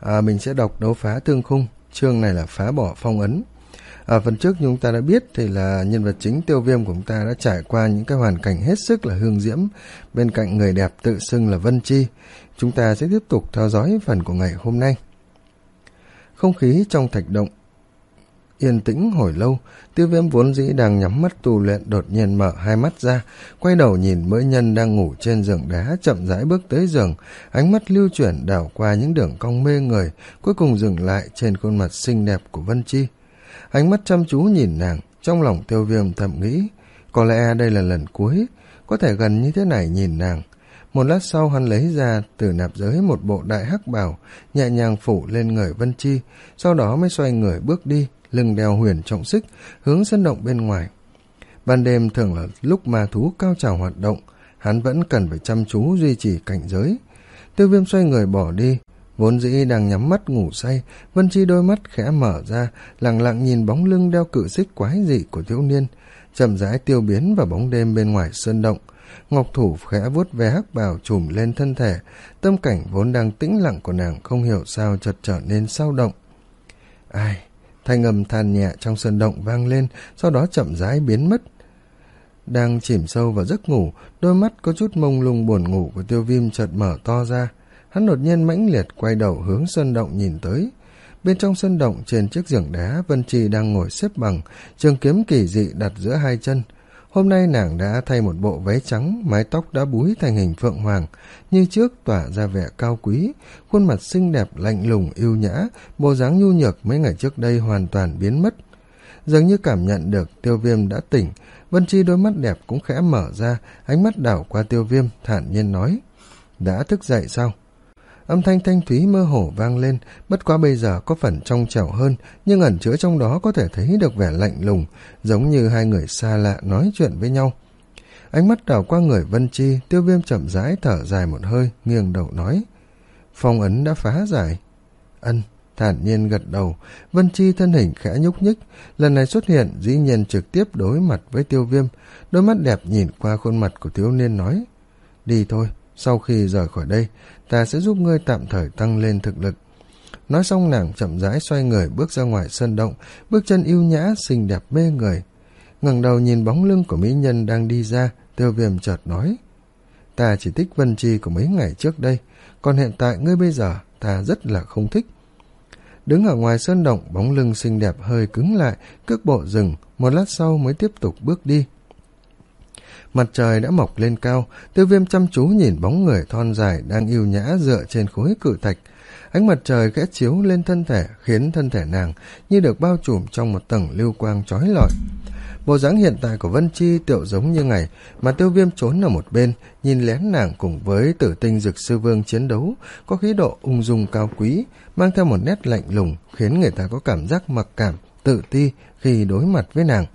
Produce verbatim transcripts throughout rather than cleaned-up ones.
À, mình sẽ đọc đấu phá thương khung, chương này là phá bỏ phong ấn. Ở phần trước chúng ta đã biết thì là nhân vật chính Tiêu Viêm của chúng ta đã trải qua những cái hoàn cảnh hết sức là hương diễm bên cạnh người đẹp tự xưng là Vân Chi. Chúng ta sẽ tiếp tục theo dõi phần của ngày hôm nay. Không khí trong thạch động yên tĩnh hồi lâu. Tiêu Viêm vốn dĩ đang nhắm mắt tu luyện đột nhiên mở hai mắt ra, quay đầu nhìn mỹ nhân đang ngủ trên giường đá, chậm rãi bước tới giường, ánh mắt lưu chuyển đảo qua những đường cong mê người, cuối cùng dừng lại trên khuôn mặt xinh đẹp của Vân Chi. Ánh mắt chăm chú nhìn nàng, trong lòng Tiêu Viêm thầm nghĩ, có lẽ đây là lần cuối có thể gần như thế này nhìn nàng. Một lát sau hắn lấy ra từ nạp giới một bộ đại hắc bào, nhẹ nhàng phủ lên người Vân Chi, sau đó mới xoay người bước đi, lưng đeo huyền trọng xích, hướng sân động bên ngoài. Ban đêm thường là lúc ma thú cao trào hoạt động, hắn vẫn cần phải chăm chú duy trì cảnh giới. Tiêu Viêm xoay người bỏ đi, vốn dĩ đang nhắm mắt ngủ say, Vân Chi đôi mắt khẽ mở ra, lặng lặng nhìn bóng lưng đeo cự xích quái dị của thiếu niên, chậm rãi tiêu biến vào bóng đêm bên ngoài sơn động. Ngọc thủ khẽ vuốt ve hắc bào trùm lên thân thể, tâm cảnh vốn đang tĩnh lặng của nàng không hiểu sao chợt trở nên sao động. Ai? Thanh âm than nhẹ trong sơn động vang lên, sau đó chậm rãi biến mất. Đang chìm sâu vào giấc ngủ, đôi mắt có chút mông lung buồn ngủ của Tiêu Viêm chợt mở to ra. Hắn đột nhiên mãnh liệt quay đầu hướng sơn động nhìn tới. Bên trong sơn động, trên chiếc giường đá, Vân Chi đang ngồi xếp bằng, trường kiếm kỳ dị đặt giữa hai chân. Hôm nay nàng đã thay một bộ váy trắng, mái tóc đã búi thành hình phượng hoàng, như trước tỏa ra vẻ cao quý, khuôn mặt xinh đẹp lạnh lùng yêu nhã, bộ dáng nhu nhược mấy ngày trước đây hoàn toàn biến mất. Dường như cảm nhận được Tiêu Viêm đã tỉnh, Vân Chi đôi mắt đẹp cũng khẽ mở ra, ánh mắt đảo qua Tiêu Viêm, thản nhiên nói: "Đã thức dậy sao?" Âm thanh thanh thúy mơ hồ vang lên, bất quá bây giờ có phần trong trẻo hơn, nhưng ẩn chứa trong đó có thể thấy được vẻ lạnh lùng, giống như hai người xa lạ nói chuyện với nhau. Ánh mắt đảo qua người Vân Chi, Tiêu Viêm chậm rãi thở dài một hơi, nghiêng đầu nói: "Phong ấn đã phá giải." Ân, thản nhiên gật đầu. Vân Chi thân hình khẽ nhúc nhích, lần này xuất hiện dĩ nhiên trực tiếp đối mặt với Tiêu Viêm, đôi mắt đẹp nhìn qua khuôn mặt của thiếu niên nói: "Đi thôi, sau khi rời khỏi đây, ta sẽ giúp ngươi tạm thời tăng lên thực lực." Nói xong nàng chậm rãi xoay người bước ra ngoài sân động, bước chân yêu nhã xinh đẹp mê người. Ngẩng đầu nhìn bóng lưng của mỹ nhân đang đi ra, Tiêu Viêm chợt nói: "Ta chỉ thích Vân Chi của mấy ngày trước đây, còn hiện tại ngươi bây giờ ta rất là không thích." Đứng ở ngoài sơn động, bóng lưng xinh đẹp hơi cứng lại, cước bộ dừng, một lát sau mới tiếp tục bước đi. Mặt trời đã mọc lên cao, Tiêu Viêm chăm chú nhìn bóng người thon dài đang yêu nhã dựa trên khối cự thạch. Ánh mặt trời khẽ chiếu lên thân thể, khiến thân thể nàng như được bao trùm trong một tầng lưu quang chói lọi. Bộ dáng hiện tại của Vân Chi tựu giống như ngày mà Tiêu Viêm trốn ở một bên, nhìn lén nàng cùng với Tử Tinh Dực Sư Vương chiến đấu, có khí độ ung dung cao quý, mang theo một nét lạnh lùng, khiến người ta có cảm giác mặc cảm, tự ti khi đối mặt với nàng.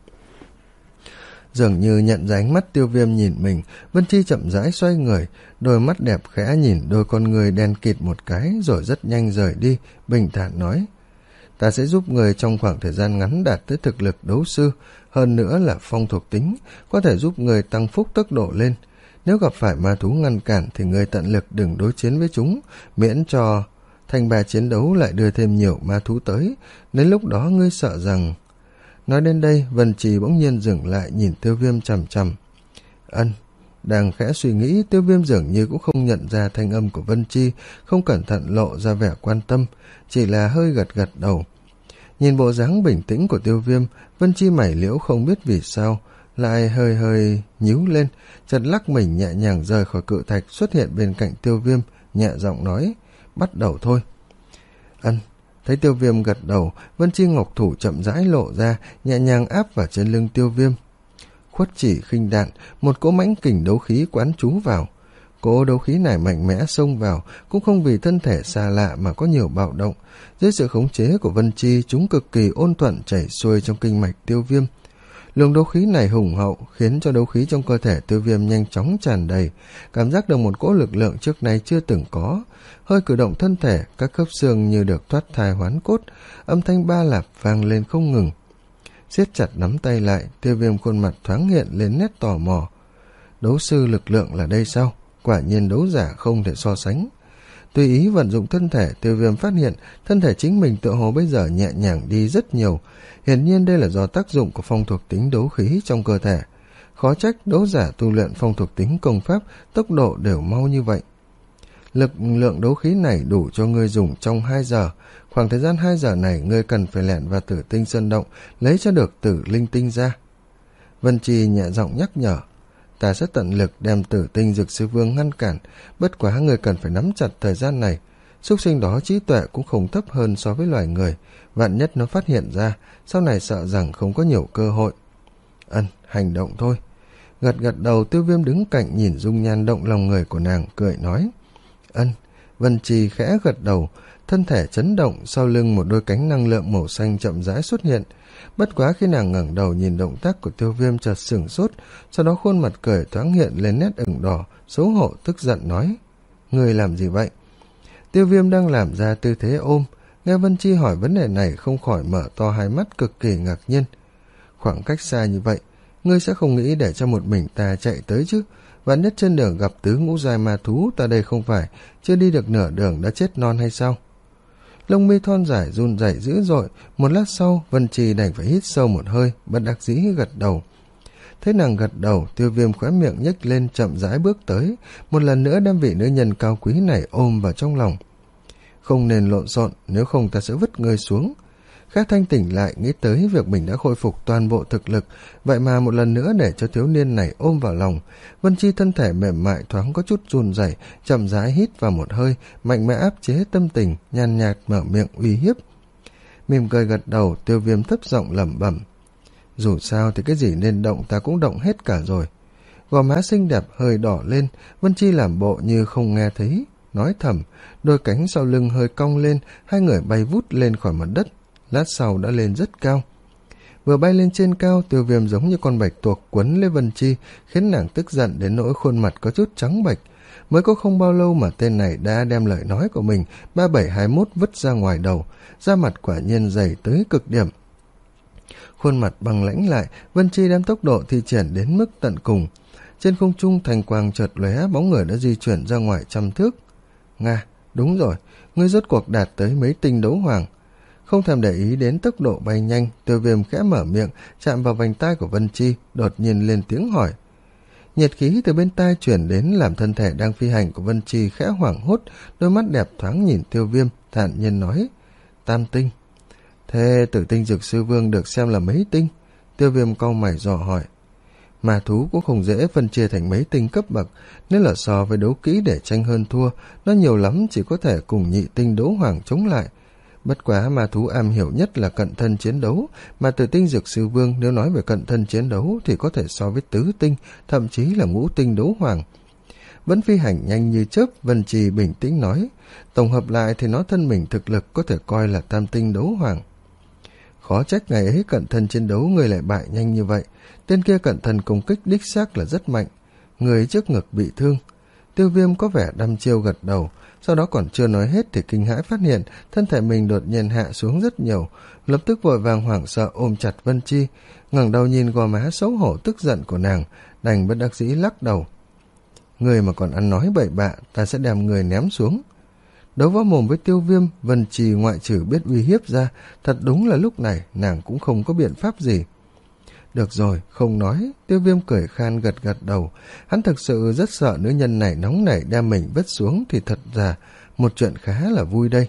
Dường như nhận ra ánh mắt Tiêu Viêm nhìn mình, Vân Chi chậm rãi xoay người, đôi mắt đẹp khẽ nhìn đôi con người đen kịt một cái rồi rất nhanh rời đi, bình thản nói: "Ta sẽ giúp người trong khoảng thời gian ngắn đạt tới thực lực đấu sư, hơn nữa là phong thuộc tính, có thể giúp người tăng phúc tốc độ lên. Nếu gặp phải ma thú ngăn cản thì người tận lực đừng đối chiến với chúng, miễn cho thành bè chiến đấu lại đưa thêm nhiều ma thú tới, đến lúc đó ngươi sợ rằng..." Nói đến đây, Vân Chi bỗng nhiên dừng lại nhìn Tiêu Viêm chằm chằm. Ân, đang khẽ suy nghĩ, Tiêu Viêm dường như cũng không nhận ra thanh âm của Vân Chi, không cẩn thận lộ ra vẻ quan tâm, chỉ là hơi gật gật đầu. Nhìn bộ dáng bình tĩnh của Tiêu Viêm, Vân Chi mày liễu không biết vì sao lại hơi hơi nhíu lên, chợt lắc mình nhẹ nhàng rời khỏi cự thạch, xuất hiện bên cạnh Tiêu Viêm, nhẹ giọng nói: "Bắt đầu thôi." Ân. Thấy Tiêu Viêm gật đầu, Vân Chi ngọc thủ chậm rãi lộ ra, nhẹ nhàng áp vào trên lưng Tiêu Viêm. Khuất chỉ khinh đạn, một cỗ mãnh kình đấu khí quán trú vào. Cỗ đấu khí này mạnh mẽ xông vào, cũng không vì thân thể xa lạ mà có nhiều bạo động. Dưới sự khống chế của Vân Chi, chúng cực kỳ ôn thuận chảy xuôi trong kinh mạch Tiêu Viêm. Luồng đấu khí này hùng hậu, khiến cho đấu khí trong cơ thể Tiêu Viêm nhanh chóng tràn đầy, cảm giác được một cỗ lực lượng trước nay chưa từng có. Hơi cử động thân thể, các khớp xương như được thoát thai hoán cốt, âm thanh ba lạp vang lên không ngừng. Siết chặt nắm tay lại, Tiêu Viêm khuôn mặt thoáng hiện lên nét tò mò. Đấu sư lực lượng là đây sao? Quả nhiên đấu giả không thể so sánh. Tùy ý vận dụng thân thể, Tiêu Viêm phát hiện thân thể chính mình tựa hồ bây giờ nhẹ nhàng đi rất nhiều. Hiển nhiên đây là do tác dụng của phong thuộc tính đấu khí trong cơ thể. Khó trách đấu giả tu luyện phong thuộc tính công pháp tốc độ đều mau như vậy. Lực lượng đấu khí này đủ cho ngươi dùng trong hai giờ. Khoảng thời gian hai giờ này ngươi cần phải lẻn vào Tử Tinh Sơn Động, lấy cho được Tử Linh Tinh ra. Vân Trì nhẹ giọng nhắc nhở. Ta sẽ tận lực đem Tử Tinh Dược Sư Vương ngăn cản, bất quá ngươi cần phải nắm chặt thời gian này. Súc sinh đó trí tuệ cũng không thấp hơn so với loài người, vạn nhất nó phát hiện ra, sau này sợ rằng không có nhiều cơ hội. Ân, hành động thôi. Gật gật đầu, Tiêu Viêm đứng cạnh nhìn dung nhan động lòng người của nàng, cười nói. Ân. Vân Trì khẽ gật đầu, thân thể chấn động, sau lưng một đôi cánh năng lượng màu xanh chậm rãi xuất hiện. Bất quá khi nàng ngẩng đầu nhìn động tác của Tiêu Viêm chợt sửng sốt, sau đó khuôn mặt cười thoáng hiện lên nét ửng đỏ, xấu hổ tức giận nói. Ngươi làm gì vậy? Tiêu Viêm đang làm ra tư thế ôm, nghe Vân Chi hỏi vấn đề này không khỏi mở to hai mắt cực kỳ ngạc nhiên. Khoảng cách xa như vậy, ngươi sẽ không nghĩ để cho một mình ta chạy tới chứ? Vạn nhất trên đường gặp tứ ngũ giai ma thú, ta đây không phải chưa đi được nửa đường đã chết non hay sao? Lông mi thon dài run rẩy dữ dội, một lát sau Vân Trì đành phải hít sâu một hơi, bất đắc dĩ gật đầu. Thấy nàng gật đầu, Tiêu Viêm khóe miệng nhếch lên chậm rãi bước tới, một lần nữa đem vị nữ nhân cao quý này ôm vào trong lòng. Không nên lộn xộn, nếu không ta sẽ vứt ngươi xuống. Khát thanh tỉnh lại, nghĩ tới việc mình đã khôi phục toàn bộ thực lực, vậy mà một lần nữa để cho thiếu niên này ôm vào lòng. Vân Chi thân thể mềm mại thoáng có chút run rẩy, chậm rãi hít vào một hơi, mạnh mẽ áp chế tâm tình, nhàn nhạt mở miệng uy hiếp. Mỉm cười gật đầu, Tiêu Viêm thấp giọng lẩm bẩm. Dù sao thì cái gì nên động ta cũng động hết cả rồi. Gò má xinh đẹp hơi đỏ lên, Vân Chi làm bộ như không nghe thấy, nói thầm, đôi cánh sau lưng hơi cong lên, hai người bay vút lên khỏi mặt đất. Lát sau đã lên rất cao. Vừa bay lên trên cao, Tiêu Viêm giống như con bạch tuộc quấn lấy Vân Chi, khiến nàng tức giận đến nỗi khuôn mặt có chút trắng bệch. Mới có không bao lâu mà tên này đã đem lời nói của mình ba bảy hai mốt vứt ra ngoài đầu, da mặt quả nhiên dày tới cực điểm. Khuôn mặt băng lãnh lại, Vân Chi đem tốc độ thi triển đến mức tận cùng. Trên không trung thành quang chợt lóe, bóng người đã di chuyển ra ngoài trăm thước. Nga, đúng rồi, ngươi rốt cuộc đạt tới mấy tinh đấu hoàng. Không thèm để ý đến tốc độ bay nhanh, Tiêu Viêm khẽ mở miệng, chạm vào vành tai của Vân Chi, đột nhiên lên tiếng hỏi. Nhiệt khí từ bên tai chuyển đến làm thân thể đang phi hành của Vân Chi khẽ hoảng hốt, đôi mắt đẹp thoáng nhìn Tiêu Viêm, thản nhiên nói. Tam tinh. Thế Tử Tinh Dược Sư Vương được xem là mấy tinh? Tiêu Viêm cau mày dò hỏi. Ma thú cũng không dễ phân chia thành mấy tinh cấp bậc, nếu là so với đấu kỹ để tranh hơn thua, nó nhiều lắm chỉ có thể cùng nhị tinh đấu hoàng chống lại. Bất quá ma thú am hiểu nhất là cận thân chiến đấu, mà Tử Tinh Dược Sư Vương nếu nói về cận thân chiến đấu thì có thể so với tứ tinh, thậm chí là ngũ tinh đấu hoàng. Vẫn phi hành nhanh như chớp, Vân Trì bình tĩnh nói, tổng hợp lại thì nó thân mình thực lực có thể coi là tam tinh đấu hoàng. Khó trách ngày ấy cận thân chiến đấu người lại bại nhanh như vậy, tên kia cận thân công kích đích xác là rất mạnh, người trước ngực bị thương. Tiêu Viêm có vẻ đăm chiêu gật đầu, sau đó còn chưa nói hết thì kinh hãi phát hiện thân thể mình đột nhiên hạ xuống rất nhiều, lập tức vội vàng hoảng sợ ôm chặt Vân Chi, ngẩng đầu nhìn gò má xấu hổ tức giận của nàng, đành bất đắc dĩ lắc đầu. Người mà còn ăn nói bậy bạ, ta sẽ đem người ném xuống. Đấu võ mồm với Tiêu Viêm, Vân Chi ngoại trừ biết uy hiếp ra, thật đúng là lúc này nàng cũng không có biện pháp gì. Được rồi, không nói. Tiêu Viêm cười khan gật gật đầu. Hắn thực sự rất sợ nữ nhân này nóng nảy đem mình vứt xuống thì thật ra một chuyện khá là vui đây.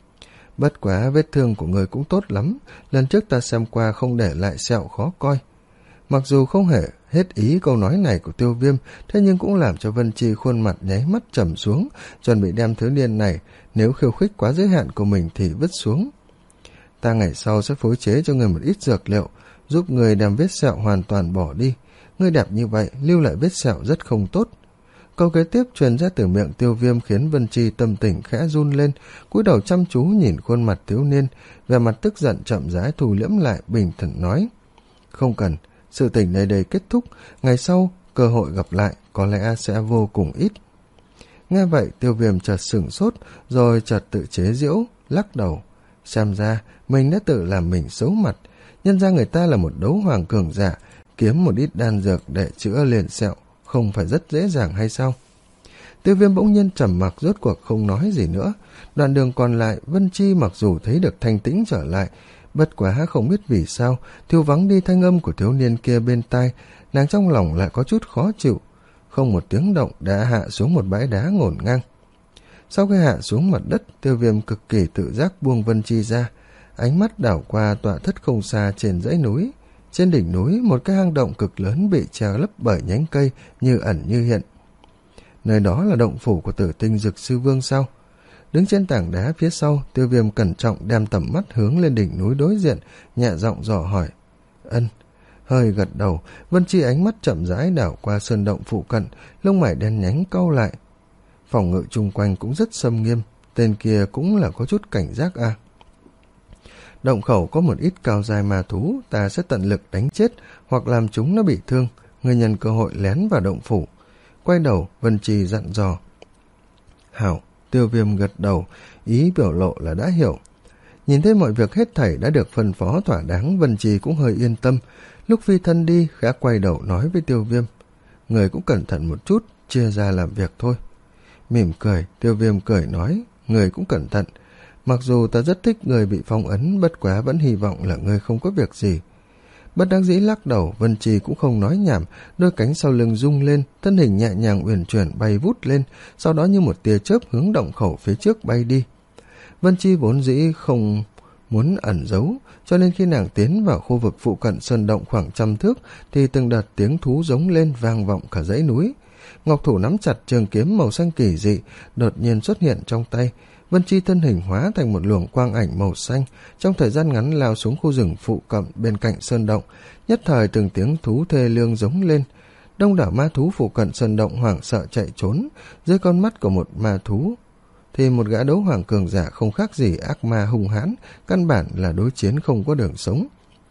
Bất quá vết thương của người cũng tốt lắm, lần trước ta xem qua không để lại sẹo khó coi. Mặc dù không hề hết ý câu nói này của Tiêu Viêm, thế nhưng cũng làm cho Vân Chi khuôn mặt nháy mắt trầm xuống, chuẩn bị đem thiếu niên này nếu khiêu khích quá giới hạn của mình thì vứt xuống. Ta ngày sau sẽ phối chế cho người một ít dược liệu, giúp người đem vết sẹo hoàn toàn bỏ đi. Người đẹp như vậy, lưu lại vết sẹo rất không tốt. Câu kế tiếp truyền ra từ miệng Tiêu Viêm khiến Vân Chi tâm tình khẽ run lên, cúi đầu chăm chú nhìn khuôn mặt thiếu niên, vẻ mặt tức giận chậm rãi thu liễm lại, bình thản nói. Không cần, sự tình này đây kết thúc, ngày sau cơ hội gặp lại có lẽ sẽ vô cùng ít. Nghe vậy Tiêu Viêm chợt sửng sốt, rồi chợt tự chế giễu, lắc đầu. Xem ra mình đã tự làm mình xấu mặt, nhân ra người ta là một đấu hoàng cường giả, kiếm một ít đan dược để chữa liền sẹo không phải rất dễ dàng hay sao? Tiêu Viêm bỗng nhiên trầm mặc, rốt cuộc không nói gì nữa. Đoạn đường còn lại, Vân Chi mặc dù thấy được thanh tĩnh trở lại, bất quá không biết vì sao thiếu vắng đi thanh âm của thiếu niên kia bên tai, nàng trong lòng lại có chút khó chịu. Không một tiếng động đã hạ xuống một bãi đá ngổn ngang. Sau khi hạ xuống mặt đất, Tiêu Viêm cực kỳ tự giác buông Vân Chi ra, ánh mắt đảo qua tọa thất không xa trên dãy núi. Trên đỉnh núi, một cái hang động cực lớn bị che lấp bởi nhánh cây như ẩn như hiện. Nơi đó là động phủ của Tử Tinh Dực Sư Vương sao? Đứng trên tảng đá phía sau, Tiêu Viêm cẩn trọng đem tầm mắt hướng lên đỉnh núi đối diện, nhẹ giọng dò hỏi. Ân. Hơi gật đầu, Vân Chi ánh mắt chậm rãi đảo qua sơn động phụ cận, lông mày đen nhánh cau lại. Phòng ngự chung quanh cũng rất xâm nghiêm, tên kia cũng là có chút cảnh giác à. Động khẩu có một ít cao dài ma thú, ta sẽ tận lực đánh chết hoặc làm chúng nó bị thương, người nhân cơ hội lén vào động phủ. Quay đầu, Vân Chi dặn dò. Hảo. Tiêu Viêm gật đầu, ý biểu lộ là đã hiểu. Nhìn thấy mọi việc hết thảy đã được phân phó thỏa đáng, Vân Chi cũng hơi yên tâm. Lúc phi thân đi, gã quay đầu nói với Tiêu Viêm. Người cũng cẩn thận một chút, chia ra làm việc thôi. Mỉm cười, Tiêu Viêm cười nói. Người cũng cẩn thận. Mặc dù ta rất thích người bị phong ấn, bất quá vẫn hy vọng là người không có việc gì. Bất đắc dĩ lắc đầu, Vân Chi cũng không nói nhảm, đôi cánh sau lưng rung lên, thân hình nhẹ nhàng uyển chuyển bay vút lên, sau đó như một tia chớp hướng động khẩu phía trước bay đi. Vân Chi vốn dĩ không muốn ẩn giấu, cho nên khi nàng tiến vào khu vực phụ cận sơn động khoảng trăm thước, thì từng đợt tiếng thú giống lên vang vọng cả dãy núi. Ngọc thủ nắm chặt trường kiếm màu xanh kỳ dị, đột nhiên xuất hiện trong tay. Vân Chi thân hình hóa thành một luồng quang ảnh màu xanh, trong thời gian ngắn lao xuống khu rừng phụ cận bên cạnh sơn động, nhất thời từng tiếng thú thê lương giống lên. Đông đảo ma thú phụ cận sơn động hoảng sợ chạy trốn, dưới con mắt của một ma thú thì một gã đấu hoàng cường giả không khác gì ác ma hung hãn, căn bản là đối chiến không có đường sống.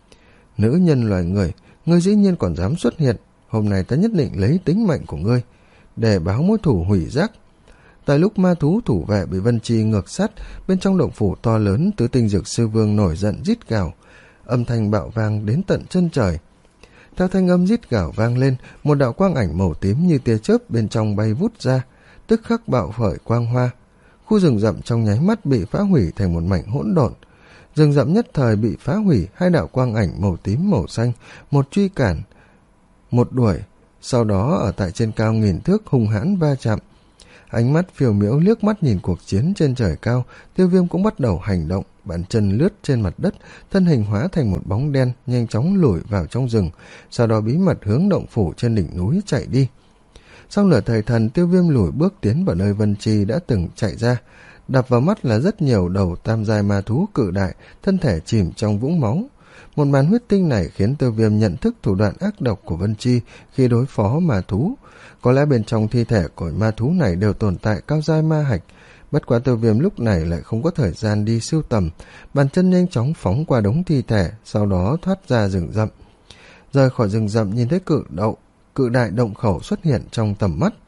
Nữ nhân loài người, ngươi dĩ nhiên còn dám xuất hiện, hôm nay ta nhất định lấy tính mệnh của ngươi để báo mối thù hủy giác. Tại lúc ma thú thủ vệ bị Vân Chi ngược sát, bên trong động phủ to lớn, Tứ Tinh Dược Sư Vương nổi giận rít gào, âm thanh bạo vang đến tận chân trời. Theo thanh âm rít gào vang lên, một đạo quang ảnh màu tím như tia chớp bên trong bay vút ra, tức khắc bạo khởi quang hoa. Khu rừng rậm trong nháy mắt bị phá hủy thành một mảnh hỗn độn. Rừng rậm nhất thời bị phá hủy, hai đạo quang ảnh màu tím màu xanh, một truy cản, một đuổi, sau đó ở tại trên cao nghìn thước hung hãn va chạm. Ánh mắt phiêu miễu liếc mắt nhìn cuộc chiến trên trời cao, Tiêu Viêm cũng bắt đầu hành động, bàn chân lướt trên mặt đất, thân hình hóa thành một bóng đen, nhanh chóng lùi vào trong rừng, sau đó bí mật hướng động phủ trên đỉnh núi chạy đi. Sau nửa thời thần, Tiêu Viêm lùi bước tiến vào nơi Vân Chi đã từng chạy ra. Đập vào mắt là rất nhiều đầu tam giai ma thú cự đại, thân thể chìm trong vũng máu. Một màn huyết tinh này khiến Tiêu Viêm nhận thức thủ đoạn ác độc của Vân Chi khi đối phó ma thú. Có lẽ bên trong thi thể của ma thú này đều tồn tại cao giai ma hạch. Bất quá Tiêu Viêm lúc này lại không có thời gian đi sưu tầm, bàn chân nhanh chóng phóng qua đống thi thể, sau đó thoát ra rừng rậm. Rời khỏi rừng rậm, nhìn thấy cự đậu, cự đại động khẩu xuất hiện trong tầm mắt.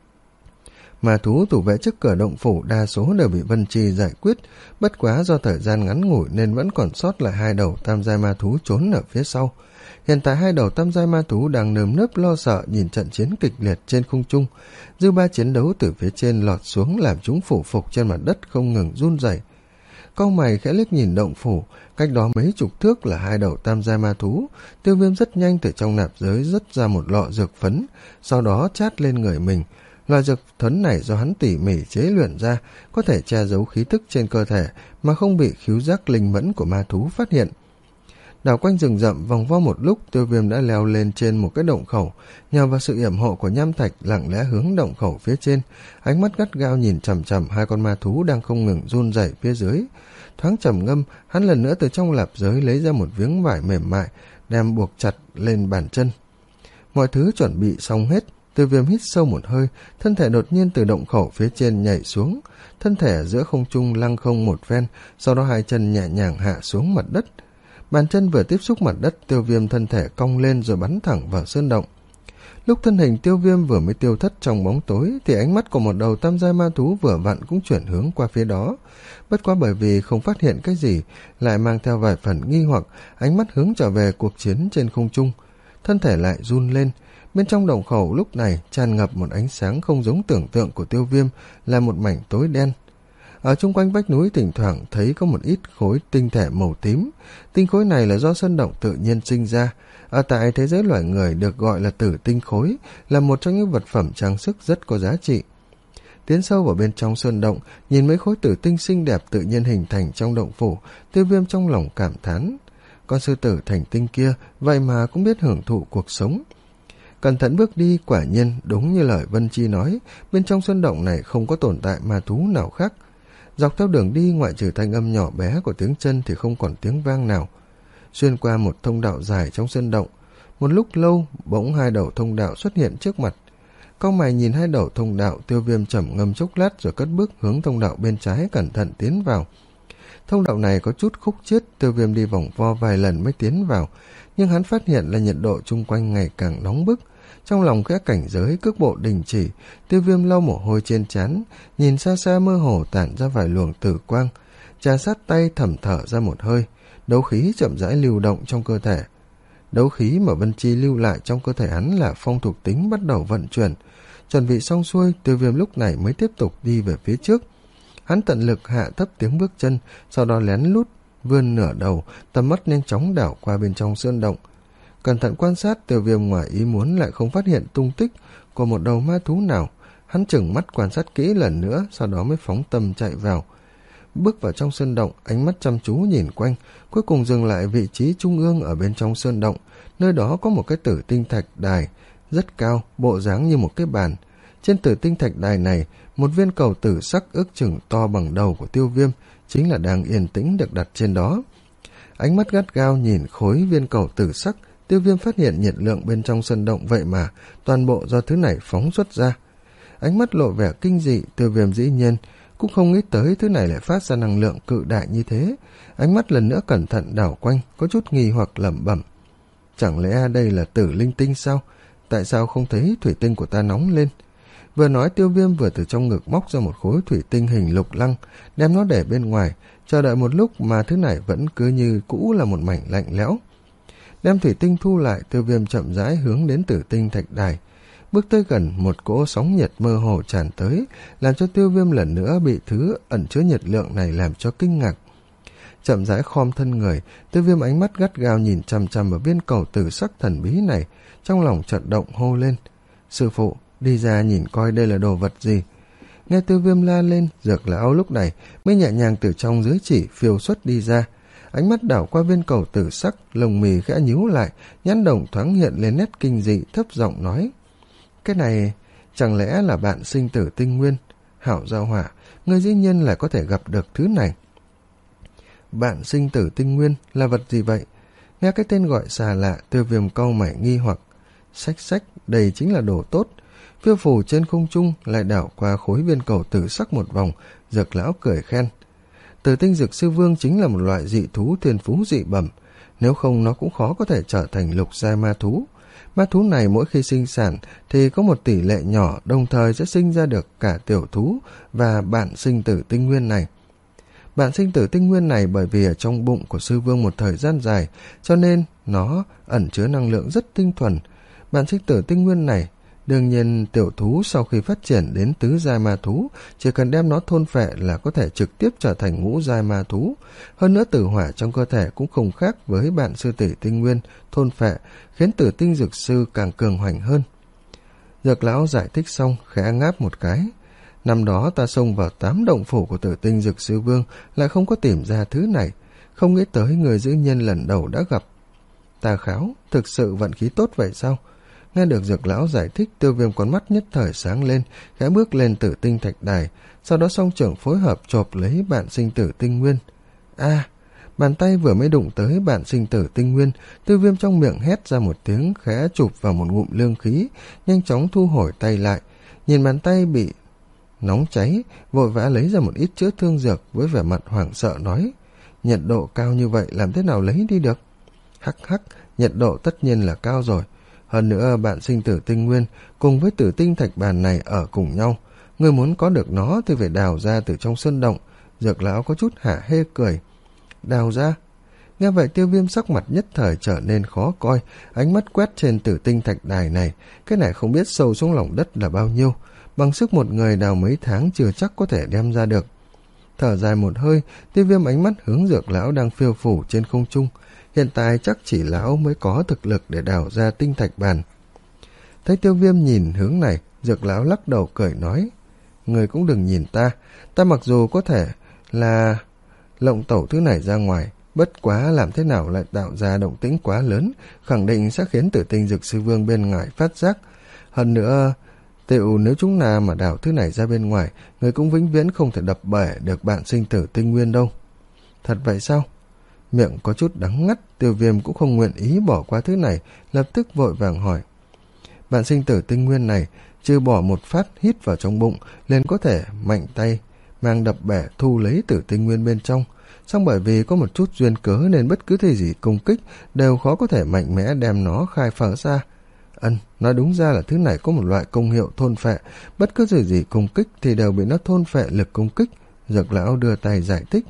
Ma thú thủ vệ trước cửa động phủ đa số đều bị Vân Chi giải quyết, bất quá do thời gian ngắn ngủi nên vẫn còn sót lại hai đầu tam giai ma thú trốn ở phía sau. Hiện tại hai đầu tam giai ma thú đang nơm nớp lo sợ nhìn trận chiến kịch liệt trên không trung. Dư ba chiến đấu từ phía trên lọt xuống làm chúng phủ phục trên mặt đất không ngừng run rẩy. Cau mày khẽ liếc nhìn động phủ, cách đó mấy chục thước là hai đầu tam giai ma thú. Tiêu Viêm rất nhanh từ trong nạp giới rớt ra một lọ dược phấn, sau đó chát lên người mình. Loại dược phấn này do hắn tỉ mỉ chế luyện ra, có thể che giấu khí tức trên cơ thể mà không bị khứu giác linh mẫn của ma thú phát hiện. Đảo quanh rừng rậm vòng vo một lúc, Tiêu Viêm đã leo lên trên một cái động khẩu, nhờ vào sự yểm hộ của nham thạch lặng lẽ hướng động khẩu phía trên, ánh mắt gắt gao nhìn chằm chằm hai con ma thú đang không ngừng run rẩy phía dưới. Thoáng trầm ngâm, hắn lần nữa từ trong lạp giới lấy ra một miếng vải mềm mại, đem buộc chặt lên bàn chân. Mọi thứ chuẩn bị xong hết, Tiêu Viêm hít sâu một hơi, thân thể đột nhiên từ động khẩu phía trên nhảy xuống, thân thể giữa không trung lăng không một phen, sau đó hai chân nhẹ nhàng hạ xuống mặt đất. Bàn chân vừa tiếp xúc mặt đất, Tiêu Viêm thân thể cong lên rồi bắn thẳng vào sơn động. Lúc thân hình Tiêu Viêm vừa mới tiêu thất trong bóng tối, thì ánh mắt của một đầu tam giai ma thú vừa vặn cũng chuyển hướng qua phía đó. Bất quá bởi vì không phát hiện cái gì, lại mang theo vài phần nghi hoặc, ánh mắt hướng trở về cuộc chiến trên không trung. Thân thể lại run lên, Bên trong động khẩu lúc này tràn ngập một ánh sáng không giống tưởng tượng của Tiêu Viêm, là một mảnh tối đen. Ở chung quanh vách núi thỉnh thoảng thấy có một ít khối tinh thể màu tím. Tinh khối này là do sơn động tự nhiên sinh ra. Ở tại thế giới loài người được gọi là tử tinh khối, là một trong những vật phẩm trang sức rất có giá trị. Tiến sâu vào bên trong sơn động, nhìn mấy khối tử tinh xinh đẹp tự nhiên hình thành trong động phủ, Tiêu Viêm trong lòng cảm thán. Con sư tử thành tinh kia vậy mà cũng biết hưởng thụ cuộc sống. Cẩn thận bước đi, quả nhiên đúng như lời Vân Chi nói, bên trong sơn động này không có tồn tại ma thú nào khác. Dọc theo đường đi, ngoại trừ thanh âm nhỏ bé của tiếng chân thì không còn tiếng vang nào. Xuyên qua một thông đạo dài trong sơn động, một lúc lâu bỗng hai đầu thông đạo xuất hiện trước mặt. Cau mày nhìn hai đầu thông đạo, Tiêu Viêm trầm ngâm chốc lát rồi cất bước hướng thông đạo bên trái cẩn thận tiến vào. Thông đạo này có chút khúc chiết, Tiêu Viêm đi vòng vo vài lần mới tiến vào, nhưng hắn phát hiện là nhiệt độ chung quanh ngày càng nóng bức. Trong lòng khẽ cảnh giới, cước bộ đình chỉ, Tiêu Viêm lau mồ hôi trên trán, nhìn xa xa mơ hồ tản ra vài luồng tử quang, trà sát tay thầm thở ra một hơi, đấu khí chậm rãi lưu động trong cơ thể. Đấu khí mà Vân Chi lưu lại trong cơ thể hắn là phong thuộc tính bắt đầu vận chuyển. Chuẩn bị xong xuôi, Tiêu Viêm lúc này mới tiếp tục đi về phía trước. Hắn tận lực hạ thấp tiếng bước chân, sau đó lén lút vươn nửa đầu, tầm mắt nhanh chóng đảo qua bên trong sơn động. Cẩn thận quan sát, Tiêu Viêm ngoài ý muốn lại không phát hiện tung tích của một đầu ma thú nào. Hắn chừng mắt quan sát kỹ lần nữa, sau đó mới phóng tâm chạy vào. Bước vào trong sơn động, ánh mắt chăm chú nhìn quanh, cuối cùng dừng lại vị trí trung ương ở bên trong sơn động. Nơi đó có một cái tử tinh thạch đài rất cao, bộ dáng như một cái bàn. Trên tử tinh thạch đài này, một viên cầu tử sắc ước chừng to bằng đầu của Tiêu Viêm chính là đang yên tĩnh được đặt trên đó. Ánh mắt gắt gao nhìn khối viên cầu tử sắc, Tiêu Viêm phát hiện nhiệt lượng bên trong sơn động vậy mà toàn bộ do thứ này phóng xuất ra. Ánh mắt lộ vẻ kinh dị, Tiêu Viêm dĩ nhiên cũng không nghĩ tới thứ này lại phát ra năng lượng cự đại như thế. Ánh mắt lần nữa cẩn thận đảo quanh, có chút nghi hoặc lẩm bẩm. Chẳng lẽ đây là tử linh tinh sao? Tại sao không thấy thủy tinh của ta nóng lên? Vừa nói, Tiêu Viêm vừa từ trong ngực móc ra một khối thủy tinh hình lục lăng, đem nó để bên ngoài, chờ đợi một lúc mà thứ này vẫn cứ như cũ là một mảnh lạnh lẽo. Đem thủy tinh thu lại, Tiêu Viêm chậm rãi hướng đến tử tinh thạch đài. Bước tới gần, một cỗ sóng nhiệt mơ hồ tràn tới, làm cho Tiêu Viêm lần nữa bị thứ ẩn chứa nhiệt lượng này làm cho kinh ngạc. Chậm rãi khom thân người, Tiêu Viêm ánh mắt gắt gao nhìn chằm chằm vào viên cầu tử sắc thần bí này, trong lòng chợt động hô lên. Sư phụ, đi ra nhìn coi đây là đồ vật gì. Nghe Tiêu Viêm la lên, Dược lão lúc này mới nhẹ nhàng từ trong dưới chỉ phiêu xuất đi ra. Ánh mắt đảo qua viên cầu tử sắc, lồng mì khẽ nhíu lại, nhãn đồng thoáng hiện lên nét kinh dị, thấp giọng nói. Cái này chẳng lẽ là bạn sinh tử tinh nguyên? Hảo giao hỏa, người dĩ nhiên lại có thể gặp được thứ này. Bạn sinh tử tinh nguyên là vật gì vậy? Nghe cái tên gọi xa lạ, Tiêu Viêm cau mày nghi hoặc. Xách xách, đây chính là đồ tốt. Phiêu phù trên không trung lại đảo qua khối viên cầu tử sắc một vòng, Dược lão cười khen. Tử tinh dược sư vương chính là một loại dị thú thiên phú dị bẩm, nếu không nó cũng khó có thể trở thành lục giai ma thú. Ma thú này mỗi khi sinh sản thì có một tỷ lệ nhỏ, đồng thời sẽ sinh ra được cả tiểu thú và bạn sinh tử tinh nguyên này. Bạn sinh tử tinh nguyên này bởi vì ở trong bụng của sư vương một thời gian dài, cho nên nó ẩn chứa năng lượng rất tinh thuần. Bạn sinh tử tinh nguyên này, đương nhiên tiểu thú sau khi phát triển đến tứ giai ma thú, chỉ cần đem nó thôn phệ là có thể trực tiếp trở thành ngũ giai ma thú. Hơn nữa tử hỏa trong cơ thể cũng không khác với bạn sư tử tinh nguyên thôn phệ, khiến tử tinh dược sư càng cường hoành hơn. Dược lão giải thích xong, khẽ ngáp một cái. Năm đó ta xông vào tám động phủ của tử tinh dược sư vương, lại không có tìm ra thứ này, không nghĩ tới người dữ nhân lần đầu đã gặp. Tà Kháo, thực sự vận khí tốt vậy sao? Nghe được Dược lão giải thích, Tiêu Viêm con mắt nhất thời sáng lên, khẽ bước lên tử tinh thạch đài, sau đó song trưởng phối hợp chộp lấy bạn sinh tử tinh nguyên. A, à, bàn tay vừa mới đụng tới bạn sinh tử tinh nguyên, Tiêu Viêm trong miệng hét ra một tiếng, khẽ chụp vào một ngụm lương khí, nhanh chóng thu hồi tay lại. Nhìn bàn tay bị nóng cháy, vội vã lấy ra một ít chữa thương dược, với vẻ mặt hoảng sợ nói: nhiệt độ cao như vậy làm thế nào lấy đi được? Hắc hắc, nhiệt độ tất nhiên là cao rồi. Hơn nữa bạn sinh tử tinh nguyên cùng với tử tinh thạch bàn này ở cùng nhau, người muốn có được nó thì phải đào ra từ trong sơn động. Dược lão có chút hả hê cười. Đào ra? Nghe vậy Tiêu Viêm sắc mặt nhất thời trở nên khó coi, ánh mắt quét trên tử tinh thạch đài này, cái này không biết sâu xuống lòng đất là bao nhiêu, bằng sức một người đào mấy tháng chưa chắc có thể đem ra được. Thở dài một hơi, Tiêu Viêm ánh mắt hướng Dược lão đang phiêu phủ trên không trung, hiện tại chắc chỉ lão mới có thực lực để đào ra tinh thạch bàn. Thấy Tiêu Viêm nhìn hướng này, Dược lão lắc đầu cười nói, người cũng đừng nhìn ta, ta mặc dù có thể là lộng tẩu thứ này ra ngoài, bất quá làm thế nào lại tạo ra động tĩnh quá lớn, khẳng định sẽ khiến tử tinh dược sư vương bên ngoài phát giác. Hơn nữa, tiểu nếu chúng ta mà đào thứ này ra bên ngoài, người cũng vĩnh viễn không thể đập bể được bạn sinh tử tinh nguyên đâu. Thật vậy sao? Miệng có chút đắng ngắt, Tiêu Viêm cũng không nguyện ý bỏ qua thứ này, lập tức vội vàng hỏi. Bạn sinh tử tinh nguyên này, trừ bỏ một phát hít vào trong bụng, liền có thể mạnh tay mang đập bể thu lấy tử tinh nguyên bên trong. Song bởi vì có một chút duyên cớ nên bất cứ thứ gì công kích đều khó có thể mạnh mẽ đem nó khai phá ra. Ân, nói đúng ra là thứ này có một loại công hiệu thôn phệ, bất cứ gì gì công kích thì đều bị nó thôn phệ lực công kích. Dược lão đưa tay giải thích.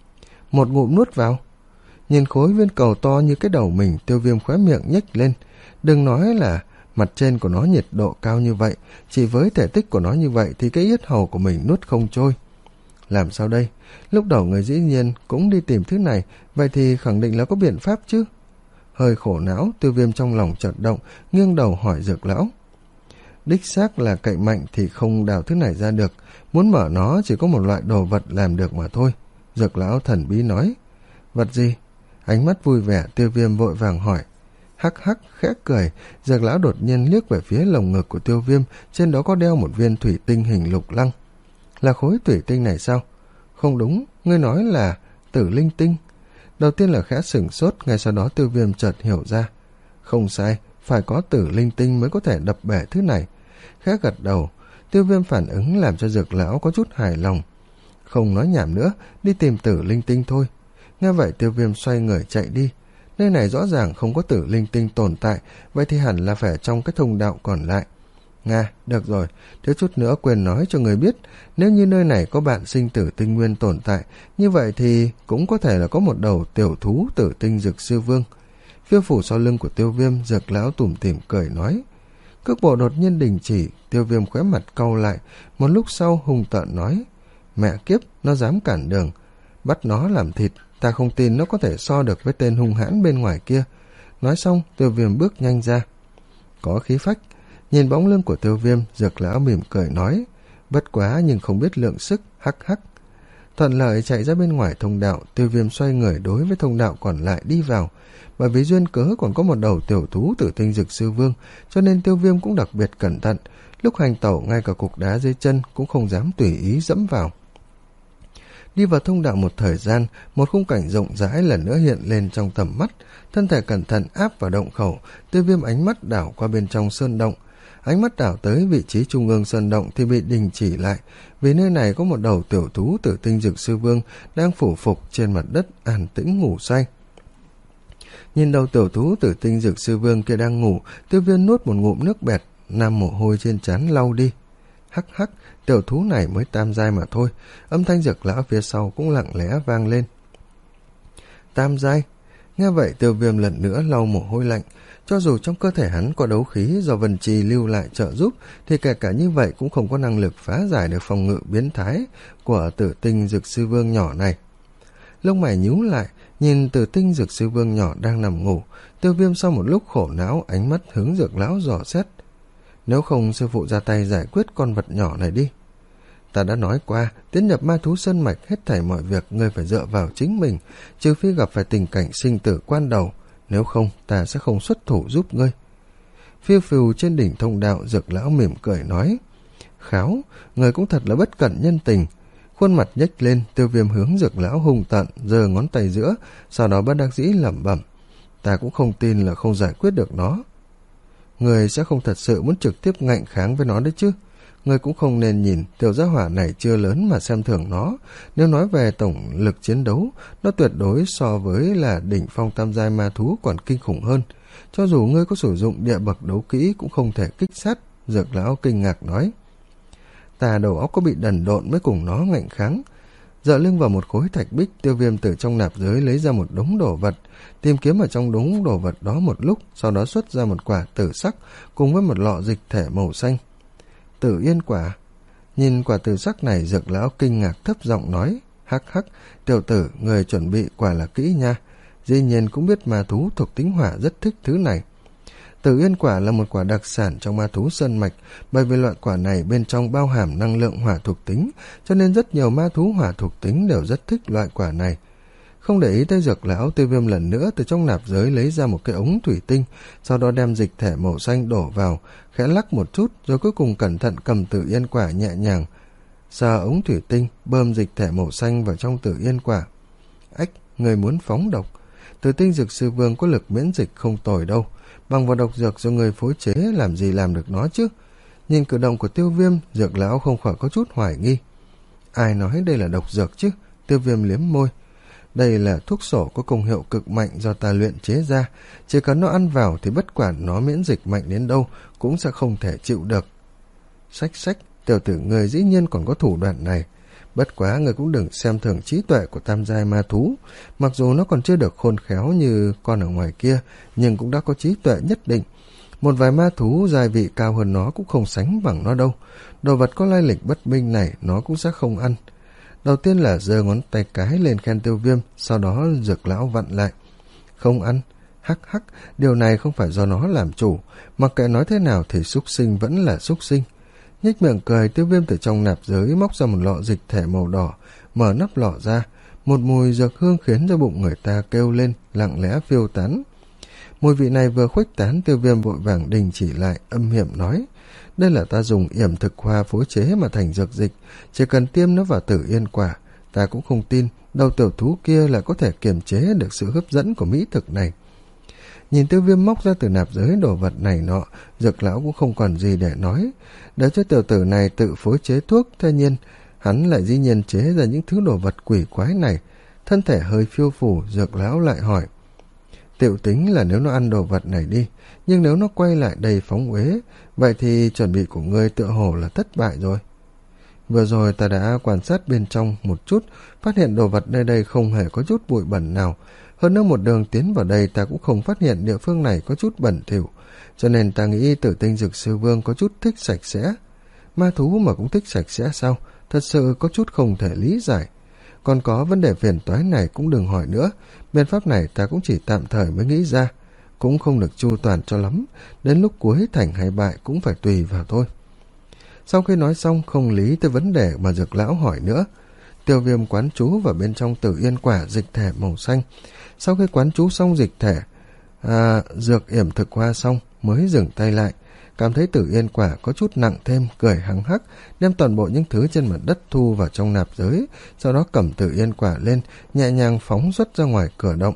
Một ngụm nuốt vào. Nhìn khối viên cầu to như cái đầu mình, Tiêu Viêm khóe miệng nhếch lên. Đừng nói là mặt trên của nó nhiệt độ cao như vậy, chỉ với thể tích của nó như vậy thì cái yết hầu của mình nuốt không trôi. Làm sao đây? Lúc đầu người dĩ nhiên cũng đi tìm thứ này, vậy thì khẳng định là có biện pháp chứ. Hơi khổ não, Tiêu Viêm trong lòng chợt động, nghiêng đầu hỏi Dược lão. Đích xác là cậy mạnh thì không đào thứ này ra được, muốn mở nó chỉ có một loại đồ vật làm được mà thôi. Dược lão thần bí nói. Vật gì? Ánh mắt vui vẻ, Tiêu Viêm vội vàng hỏi. Hắc hắc khẽ cười, Dược lão đột nhiên liếc về phía lồng ngực của Tiêu Viêm, trên đó có đeo một viên thủy tinh hình lục lăng. Là khối thủy tinh này sao? Không đúng, ngươi nói là tử linh tinh. Đầu tiên là khẽ sửng sốt, ngay sau đó Tiêu Viêm chợt hiểu ra. Không sai, phải có tử linh tinh mới có thể đập bể thứ này. Khẽ gật đầu, Tiêu Viêm phản ứng làm cho Dược lão có chút hài lòng. Không nói nhảm nữa, đi tìm tử linh tinh thôi. Nghe vậy Tiêu Viêm xoay người chạy đi. Nơi này rõ ràng không có tử linh tinh tồn tại, vậy thì hẳn là phải trong cái thông đạo còn lại. Nga, được rồi, thiếu chút nữa quên nói cho người biết, nếu như nơi này có bạn sinh tử tinh nguyên tồn tại, như vậy thì cũng có thể là có một đầu tiểu thú tử tinh dược sư vương. Phiêu phủ sau lưng của Tiêu Viêm, Dược lão tủm tỉm cười nói. Cước bộ đột nhiên đình chỉ, Tiêu Viêm khóe mặt cau lại, một lúc sau hung tợn nói. Mẹ kiếp, nó dám cản đường, bắt nó làm thịt, ta không tin nó có thể so được với tên hung hãn bên ngoài kia. Nói xong, Tiêu Viêm bước nhanh ra. Có khí phách. Nhìn bóng lưng của Tiêu Viêm, Dược lão mỉm cười nói. Bất quá nhưng không biết lượng sức, hắc hắc. Thuận lợi chạy ra bên ngoài thông đạo, Tiêu Viêm xoay người đối với thông đạo còn lại đi vào. Bởi vì duyên cớ còn có một đầu tiểu thú tử tinh dược sư vương, cho nên Tiêu Viêm cũng đặc biệt cẩn thận. Lúc hành tẩu, ngay cả cục đá dưới chân cũng không dám tùy ý dẫm vào. Đi vào thông đạo một thời gian, một khung cảnh rộng rãi lần nữa hiện lên trong tầm mắt. Thân thể cẩn thận áp vào động khẩu, Tiêu Viêm ánh mắt đảo qua bên trong sơn động. Ánh mắt đảo tới vị trí trung ương sơn động thì bị đình chỉ lại, vì nơi này có một đầu tiểu thú tử tinh dược sư vương đang phủ phục trên mặt đất an tĩnh ngủ say. Nhìn đầu tiểu thú tử tinh dược sư vương kia đang ngủ, Tiêu Viêm nuốt một ngụm nước bẹt, nam mồ hôi trên trán lau đi. Hắc hắc, tiểu thú này mới tam giai mà thôi. Âm thanh Dược lão phía sau cũng lặng lẽ vang lên. Tam giai. Nghe vậy Tiêu Viêm lần nữa lau mồ hôi lạnh. Cho dù trong cơ thể hắn có đấu khí do Vân Trì lưu lại trợ giúp, thì kể cả như vậy cũng không có năng lực phá giải được phòng ngự biến thái của tử tinh dược sư vương nhỏ này. Lông mày nhíu lại, nhìn tử tinh dược sư vương nhỏ đang nằm ngủ. Tiêu Viêm sau một lúc khổ não, ánh mắt hướng Dược lão dò xét. Nếu không sư phụ ra tay giải quyết con vật nhỏ này đi. Ta đã nói qua, tiến nhập ma thú sơn mạch hết thảy mọi việc ngươi phải dựa vào chính mình, trừ phi gặp phải tình cảnh sinh tử quan đầu, nếu không ta sẽ không xuất thủ giúp ngươi. Phiêu phù trên đỉnh thông đạo, Dược lão mỉm cười nói. Kháo, người cũng thật là bất cẩn nhân tình. Khuôn mặt nhếch lên, Tiêu Viêm hướng Dược lão hung tợn, giơ ngón tay giữa, sau đó bất đắc dĩ lẩm bẩm. Ta cũng không tin là không giải quyết được nó. Người sẽ không thật sự muốn trực tiếp ngạnh kháng với nó đấy chứ. Người cũng không nên nhìn tiểu gia hỏa này chưa lớn mà xem thường nó. Nếu nói về tổng lực chiến đấu, nó tuyệt đối so với là đỉnh phong tam giai ma thú còn kinh khủng hơn. Cho dù ngươi có sử dụng địa bậc đấu kỹ cũng không thể kích sát. Dược lão kinh ngạc nói. Ta đầu óc có bị đần độn mới cùng nó ngạnh kháng. Dựa lưng vào một khối thạch bích, Tiêu Viêm từ trong nạp giới lấy ra một đống đồ vật, tìm kiếm ở trong đống đồ vật đó một lúc, sau đó xuất ra một quả tử sắc cùng với một lọ dịch thể màu xanh. Tử yên quả. Nhìn quả tử sắc này, Dược lão kinh ngạc thấp giọng nói, hắc hắc, tiểu tử, người chuẩn bị quả là kỹ nha. Dĩ nhiên cũng biết ma thú thuộc tính hỏa rất thích thứ này. Tử yên quả là một quả đặc sản trong ma thú sơn mạch, bởi vì loại quả này bên trong bao hàm năng lượng hỏa thuộc tính, cho nên rất nhiều ma thú hỏa thuộc tính đều rất thích loại quả này. Không để ý tới Dược lão, Tiêu Viêm lần nữa từ trong nạp giới lấy ra một cái ống thủy tinh, sau đó đem dịch thể màu xanh đổ vào, khẽ lắc một chút, rồi cuối cùng cẩn thận cầm tử yên quả nhẹ nhàng sờ ống thủy tinh, bơm dịch thể màu xanh vào trong tử yên quả. Ách, người muốn phóng độc. Tử tinh dược sư vương có lực miễn dịch không tồi đâu, bằng vào độc dược do người phối chế làm gì làm được nó chứ. Nhìn cử động của Tiêu Viêm, Dược lão không khỏi có chút hoài nghi. Ai nói đây là độc dược chứ? Tiêu Viêm liếm môi. Đây là thuốc sổ có công hiệu cực mạnh do ta luyện chế ra, chỉ cần nó ăn vào thì bất quản nó miễn dịch mạnh đến đâu cũng sẽ không thể chịu được. Sách sách, tiểu tử người dĩ nhiên còn có thủ đoạn này. Bất quá người cũng đừng xem thường trí tuệ của tam giai ma thú, mặc dù nó còn chưa được khôn khéo như con ở ngoài kia, nhưng cũng đã có trí tuệ nhất định. Một vài ma thú giai vị cao hơn nó cũng không sánh bằng nó đâu. Đồ vật có lai lịch bất minh này nó cũng sẽ không ăn. Đầu tiên là giơ ngón tay cái lên khen Tiêu Viêm, sau đó Dược lão vặn lại. Không ăn. Hắc hắc, điều này không phải do nó làm chủ, mặc kệ nói thế nào thì súc sinh vẫn là súc sinh. Nhếch miệng cười, Tiêu Viêm từ trong nạp giới móc ra một lọ dịch thể màu đỏ, mở nắp lọ ra, một mùi dược hương khiến cho bụng người ta kêu lên, lặng lẽ phiêu tán. Mùi vị này vừa khuếch tán, Tiêu Viêm vội vàng đình chỉ lại, âm hiểm nói, đây là ta dùng yểm thực hoa phối chế mà thành dược dịch, chỉ cần tiêm nó vào tử yên quả, ta cũng không tin đầu tiểu thú kia là có thể kiềm chế được sự hấp dẫn của mỹ thực này. Nhìn Tiêu Viêm móc ra từ nạp giới đồ vật này nọ, Dược lão cũng không còn gì để nói, để cho tiểu tử này tự phối chế thuốc. Thế nhiên hắn lại dĩ nhiên chế ra những thứ đồ vật quỷ quái này. Thân thể hơi phiêu phù, Dược lão lại hỏi, tiểu tính là nếu nó ăn đồ vật này đi, nhưng nếu nó quay lại đầy phóng uế, vậy thì chuẩn bị của ngươi tựa hồ là thất bại rồi. Vừa rồi ta đã quan sát bên trong một chút, phát hiện đồ vật nơi đây không hề có chút bụi bẩn nào. Hơn nữa một đường tiến vào đây ta cũng không phát hiện địa phương này có chút bẩn thỉu, cho nên ta nghĩ Tử tinh dược sư vương có chút thích sạch sẽ. Ma thú mà cũng thích sạch sẽ sao? Thật sự có chút không thể lý giải. Còn có vấn đề phiền toái này cũng đừng hỏi nữa, biện pháp này ta cũng chỉ tạm thời mới nghĩ ra, cũng không được chu toàn cho lắm, đến lúc cuối thành hay bại cũng phải tùy vào thôi. Sau khi nói xong, không lý tới vấn đề mà Dược lão hỏi nữa, Tiêu Viêm quán chú vào bên trong tử yên quả dịch thể màu xanh. Sau khi quán chú xong dịch thể à, dược yểm thực hoa xong mới dừng tay lại, cảm thấy tử yên quả có chút nặng thêm, cười hăng hắc, đem toàn bộ những thứ trên mặt đất thu vào trong nạp giới, sau đó cầm tử yên quả lên, nhẹ nhàng phóng xuất ra ngoài cửa động.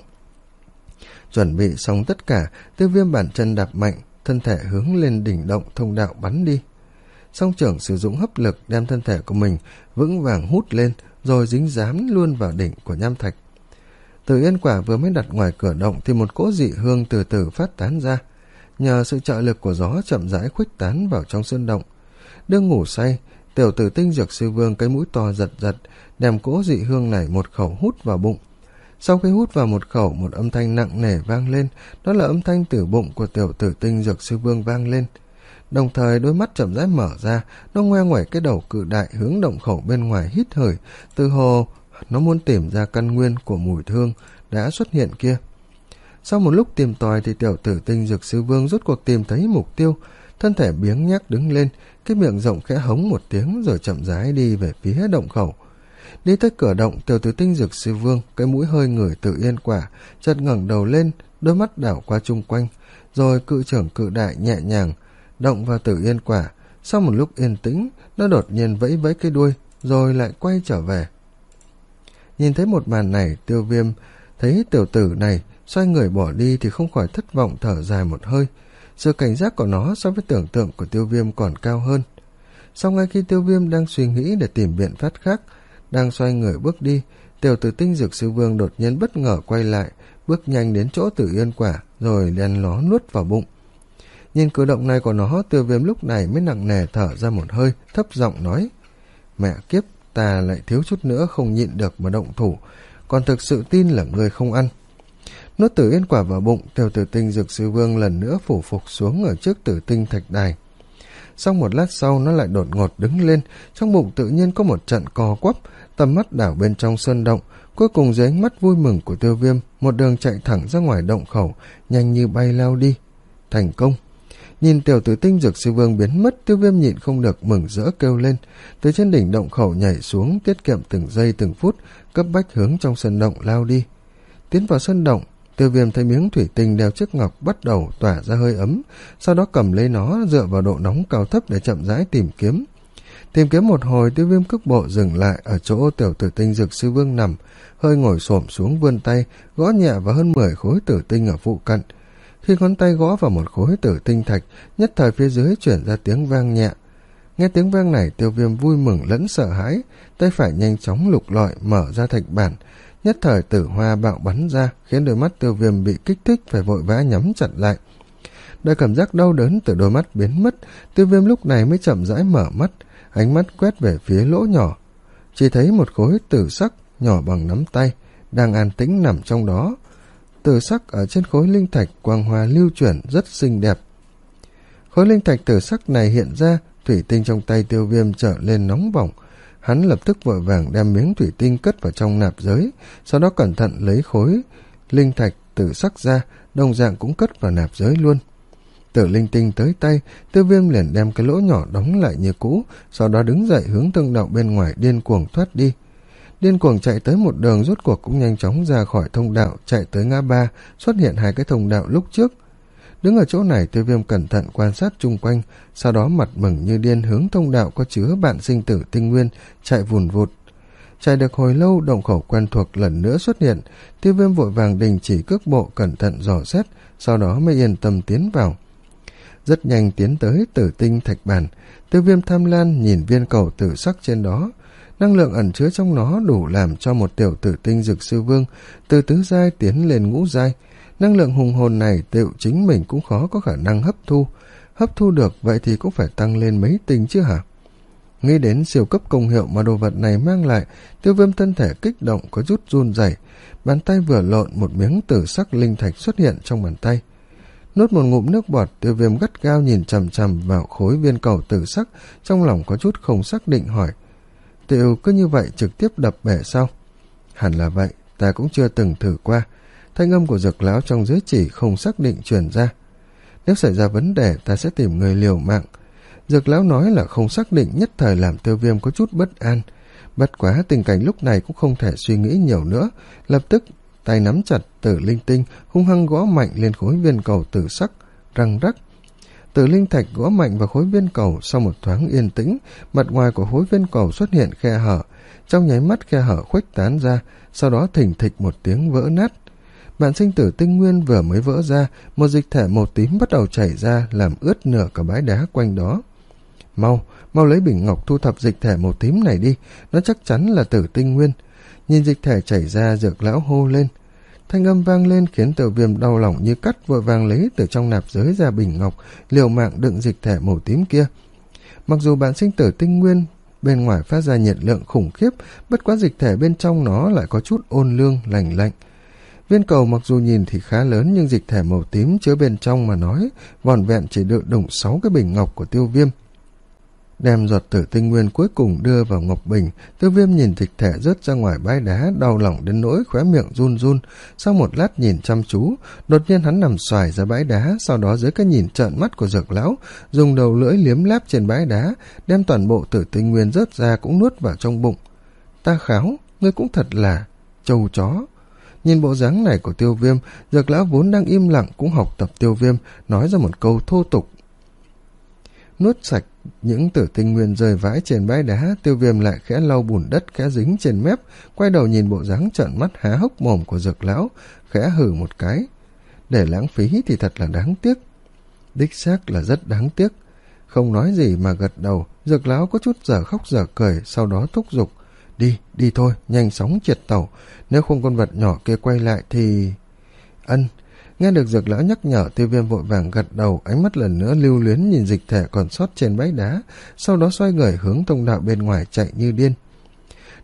Chuẩn bị xong tất cả, Tiêu Viêm bàn chân đạp mạnh, thân thể hướng lên đỉnh động thông đạo bắn đi. Song trưởng sử dụng hấp lực đem thân thể của mình vững vàng hút lên, rồi dính dám luôn vào đỉnh của nham thạch. Tử yên quả vừa mới đặt ngoài cửa động thì một cỗ dị hương từ từ phát tán ra, nhờ sự trợ lực của gió chậm rãi khuếch tán vào trong sơn động. Đương ngủ say, tiểu tử tinh dược sư vương cái mũi to giật giật, đem cỗ dị hương này một khẩu hút vào bụng. Sau khi hút vào một khẩu, một âm thanh nặng nề vang lên, đó là âm thanh từ bụng của tiểu tử tinh dược sư vương vang lên. Đồng thời đôi mắt chậm rãi mở ra, nó ngoe ngoẩy cái đầu cự đại hướng động khẩu bên ngoài hít hởi, từ hồ nó muốn tìm ra căn nguyên của mùi thương đã xuất hiện kia. Sau một lúc tìm tòi thì tiểu tử tinh dược sư vương rốt cuộc tìm thấy mục tiêu, thân thể biếng nhác đứng lên, cái miệng rộng khẽ hống một tiếng rồi chậm rãi đi về phía động khẩu. Đi tới cửa động, tiểu tử tinh dược sư vương cái mũi hơi ngửi tử yên quả, chợt ngẩng đầu lên, đôi mắt đảo qua chung quanh, rồi cự trưởng cự đại nhẹ nhàng động vào tử yên quả. Sau một lúc yên tĩnh, nó đột nhiên vẫy vẫy cái đuôi, rồi lại quay trở về. Nhìn thấy một màn này, Tiêu Viêm thấy tiểu tử này xoay người bỏ đi thì không khỏi thất vọng thở dài một hơi. Sự cảnh giác của nó so với tưởng tượng của Tiêu Viêm còn cao hơn. Sau ngay khi Tiêu Viêm đang suy nghĩ để tìm biện pháp khác, đang xoay người bước đi, tiểu tử tinh dược sư vương đột nhiên bất ngờ quay lại, bước nhanh đến chỗ tử yên quả, rồi len ló nuốt vào bụng. Nhìn cử động này của nó, Tiêu Viêm lúc này mới nặng nề thở ra một hơi, thấp giọng nói, mẹ kiếp, ta lại thiếu chút nữa không nhịn được mà động thủ, còn thực sự tin là ngươi không ăn. Nuốt Tử Yên quả vào bụng, Tiểu Tử Tinh Dược Sư Vương lần nữa phủ phục xuống ở trước Tử Tinh Thạch Đài. Sau một lát sau nó lại đột ngột đứng lên, trong bụng tự nhiên có một trận co quắp, tầm mắt đảo bên trong sơn động, cuối cùng dưới ánh mắt vui mừng của Tiêu Viêm, một đường chạy thẳng ra ngoài động khẩu, nhanh như bay lao đi. Thành công! Nhìn Tiểu Tử Tinh Dược Sư Vương biến mất, Tiêu Viêm nhịn không được mừng rỡ kêu lên, từ trên đỉnh động khẩu nhảy xuống, tiết kiệm từng giây từng phút, cấp bách hướng trong sơn động lao đi. Tiến vào sơn động, Tiêu Viêm thấy miếng thủy tinh đeo chiếc ngọc bắt đầu tỏa ra hơi ấm, sau đó cầm lấy nó dựa vào độ nóng cao thấp để chậm rãi tìm kiếm. Tìm kiếm một hồi, Tiêu Viêm cước bộ dừng lại ở chỗ Tiểu Tử Tinh Dược Sư Vương nằm, hơi ngồi xổm xuống vươn tay, gõ nhẹ vào hơn mười khối tử tinh ở phụ cận. Khi ngón tay gõ vào một khối tử tinh thạch, nhất thời phía dưới chuyển ra tiếng vang nhẹ. Nghe tiếng vang này, Tiêu Viêm vui mừng lẫn sợ hãi, tay phải nhanh chóng lục lọi mở ra thạch bản. Nhất thời tử hoa bạo bắn ra, khiến đôi mắt Tiêu Viêm bị kích thích phải vội vã nhắm chặt lại. Đợi cảm giác đau đớn từ đôi mắt biến mất, Tiêu Viêm lúc này mới chậm rãi mở mắt, ánh mắt quét về phía lỗ nhỏ. Chỉ thấy một khối tử sắc nhỏ bằng nắm tay đang an tĩnh nằm trong đó. Tử sắc ở trên khối linh thạch quang hoa lưu chuyển rất xinh đẹp. Khối linh thạch tử sắc này hiện ra, thủy tinh trong tay Tiêu Viêm trở lên nóng bỏng. Hắn lập tức vội vàng đem miếng thủy tinh cất vào trong nạp giới, sau đó cẩn thận lấy khối linh thạch tử sắc ra, đồng dạng cũng cất vào nạp giới luôn. Tử linh tinh tới tay, Tiêu Viêm liền đem cái lỗ nhỏ đóng lại như cũ, sau đó đứng dậy hướng thông đạo bên ngoài điên cuồng thoát đi. Điên cuồng chạy tới một đường, rốt cuộc cũng nhanh chóng ra khỏi thông đạo, chạy tới ngã ba, xuất hiện hai cái thông đạo lúc trước. Đứng ở chỗ này, Tiêu Viêm cẩn thận quan sát chung quanh, sau đó mặt mừng như điên hướng thông đạo có chứa bạn sinh tử tinh nguyên, chạy vùn vụt. Chạy được hồi lâu, động khẩu quen thuộc lần nữa xuất hiện, Tiêu Viêm vội vàng đình chỉ cước bộ cẩn thận dò xét, sau đó mới yên tâm tiến vào. Rất nhanh tiến tới tử tinh thạch bản, Tiêu Viêm tham lam nhìn viên cầu tử sắc trên đó. Năng lượng ẩn chứa trong nó đủ làm cho một Tiểu Tử Tinh Dược Sư Vương từ tứ giai tiến lên ngũ giai. Năng lượng hùng hồn này tự chính mình cũng khó có khả năng hấp thu. Hấp thu được vậy thì cũng phải tăng lên mấy tinh chứ hả? Nghĩ đến siêu cấp công hiệu mà đồ vật này mang lại, Tiêu Viêm thân thể kích động có chút run rẩy, bàn tay vừa lộn, một miếng tử sắc linh thạch xuất hiện trong bàn tay. Nuốt một ngụm nước bọt, Tiêu Viêm gắt gao nhìn chằm chằm vào khối viên cầu tử sắc, trong lòng có chút không xác định hỏi: Tiểu cứ như vậy trực tiếp đập bể sao? Hẳn là vậy, ta cũng chưa từng thử qua. Thanh âm của Dược Lão trong giới chỉ không xác định truyền ra. Nếu xảy ra vấn đề, ta sẽ tìm người liều mạng. Dược Lão nói là không xác định, nhất thời làm Tiêu Viêm có chút bất an. Bất quá tình cảnh lúc này cũng không thể suy nghĩ nhiều nữa, lập tức tay nắm chặt tử linh tinh, hung hăng gõ mạnh lên khối viên cầu tử sắc, răng rắc. Tử linh thạch gõ mạnh vào khối viên cầu, sau một thoáng yên tĩnh, mặt ngoài của khối viên cầu xuất hiện khe hở, trong nháy mắt khe hở khuếch tán ra, sau đó thình thịch một tiếng vỡ nát. Bản sinh tử tinh nguyên vừa mới vỡ ra, một dịch thể màu tím bắt đầu chảy ra, làm ướt nửa cả bãi đá quanh đó. Mau, mau lấy bình ngọc thu thập dịch thể màu tím này đi, nó chắc chắn là tử tinh nguyên. Nhìn dịch thể chảy ra, Dược Lão hô lên. Thanh âm vang lên khiến Tiêu Viêm đau lòng như cắt, vội vàng lấy từ trong nạp giới ra bình ngọc, liều mạng đựng dịch thể màu tím kia. Mặc dù bản sinh tử tinh nguyên bên ngoài phát ra nhiệt lượng khủng khiếp, bất quá dịch thể bên trong nó lại có chút ôn lương, lành lạnh. Viên cầu mặc dù nhìn thì khá lớn, nhưng dịch thể màu tím chứa bên trong mà nói, vỏn vẹn chỉ đựng đụng sáu cái bình ngọc của Tiêu Viêm. Đem giọt tử tinh nguyên cuối cùng đưa vào ngọc bình, Tiêu Viêm nhìn dịch thể rớt ra ngoài bãi đá, đau lòng đến nỗi khóe miệng run run. Sau một lát nhìn chăm chú, đột nhiên hắn nằm xoài ra bãi đá, sau đó dưới cái nhìn trợn mắt của Dược Lão, dùng đầu lưỡi liếm láp trên bãi đá, đem toàn bộ tử tinh nguyên rớt ra cũng nuốt vào trong bụng. Ta kháo, ngươi cũng thật là trâu chó. Nhìn bộ dáng này của Tiêu Viêm, Dược Lão vốn đang im lặng cũng học tập Tiêu Viêm, nói ra một câu thô tục. Nuốt sạch những tử tinh nguyên rơi vãi trên bãi đá, Tiêu Viêm lại khẽ lau bùn đất khẽ dính trên mép, quay đầu nhìn bộ dáng trợn mắt há hốc mồm của Dược Lão, khẽ hử một cái. Để lãng phí thì thật là đáng tiếc. Đích xác là rất đáng tiếc. Không nói gì mà gật đầu, Dược Lão có chút dở khóc dở cười, sau đó thúc giục. Đi, đi thôi, nhanh chóng triệt tàu, nếu không con vật nhỏ kia quay lại thì... Ân. Nghe được Dược Lão nhắc nhở, Tiêu Viêm vội vàng gật đầu, ánh mắt lần nữa lưu luyến nhìn dịch thể còn sót trên bãi đá, sau đó xoay người hướng thông đạo bên ngoài chạy như điên.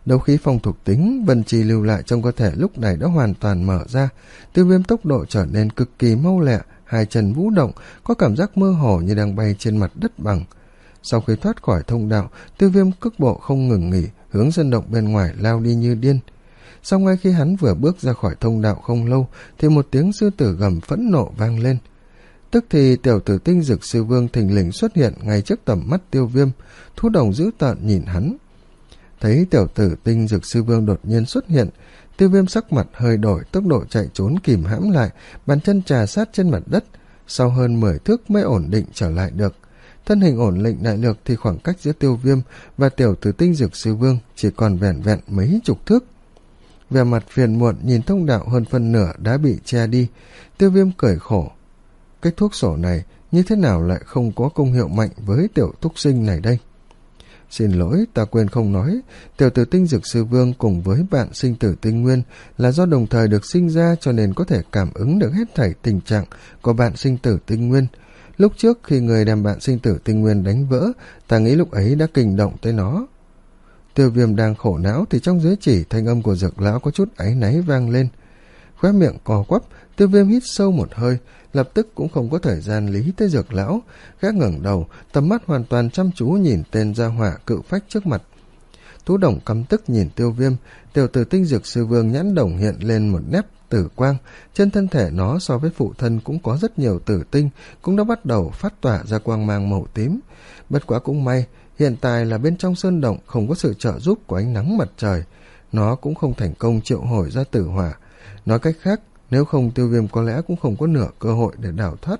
Đấu khí phong thuộc tính vân chi lưu lại trong cơ thể lúc này đã hoàn toàn mở ra. Tiêu Viêm tốc độ trở nên cực kỳ mau lẹ, hai chân vũ động, có cảm giác mơ hồ như đang bay trên mặt đất bằng. Sau khi thoát khỏi thông đạo, Tiêu Viêm cước bộ không ngừng nghỉ, hướng sân động bên ngoài lao đi như điên. Sau ngay khi hắn vừa bước ra khỏi thông đạo không lâu, thì một tiếng sư tử gầm phẫn nộ vang lên. Tức thì tiểu tử Tinh Dực Sư Vương thình lình xuất hiện ngay trước tầm mắt Tiêu Viêm, thú đồng dữ tợn nhìn hắn. Thấy tiểu tử Tinh Dực Sư Vương đột nhiên xuất hiện, Tiêu Viêm sắc mặt hơi đổi, tốc độ chạy trốn kìm hãm lại, bàn chân trà sát trên mặt đất, sau hơn mười thước mới ổn định trở lại được. Thân hình ổn định đại lược thì khoảng cách giữa Tiêu Viêm và tiểu tử Tinh Dực Sư Vương chỉ còn vẻn vẹn mấy chục thước. Vẻ mặt phiền muộn nhìn thông đạo hơn phân nửa đã bị che đi, Tiêu Viêm cười khổ. Cái thuốc sổ này như thế nào lại không có công hiệu mạnh với tiểu túc sinh này đây? Xin lỗi, ta quên không nói, tiểu tử Tinh Dực Sư Vương cùng với bạn sinh tử Tinh Nguyên là do đồng thời được sinh ra, cho nên có thể cảm ứng được hết thảy tình trạng của bạn sinh tử Tinh Nguyên. Lúc trước khi người đem bạn sinh tử Tinh Nguyên đánh vỡ, ta nghĩ lúc ấy đã kinh động tới nó. Tiêu Viêm đang khổ não thì trong dưới chỉ thanh âm của Dược lão có chút áy náy vang lên. Khóe miệng cò quắp, Tiêu Viêm hít sâu một hơi, lập tức cũng không có thời gian lý tới Dược lão, gã ngẩng đầu, tầm mắt hoàn toàn chăm chú nhìn tên gia hỏa cự phách trước mặt. Thú đồng căm tức nhìn Tiêu Viêm, tiểu tử Tinh Dực Sư Vương nhãn đồng hiện lên một nét tử quang, trên thân thể nó so với phụ thân cũng có rất nhiều tử tinh, cũng đã bắt đầu phát tỏa ra quang mang màu tím. Bất quá cũng may, hiện tại là bên trong sơn động không có sự trợ giúp của ánh nắng mặt trời, nó cũng không thành công triệu hồi ra tử hỏa. Nói cách khác, nếu không Tiêu Viêm có lẽ cũng không có nửa cơ hội để đào thoát.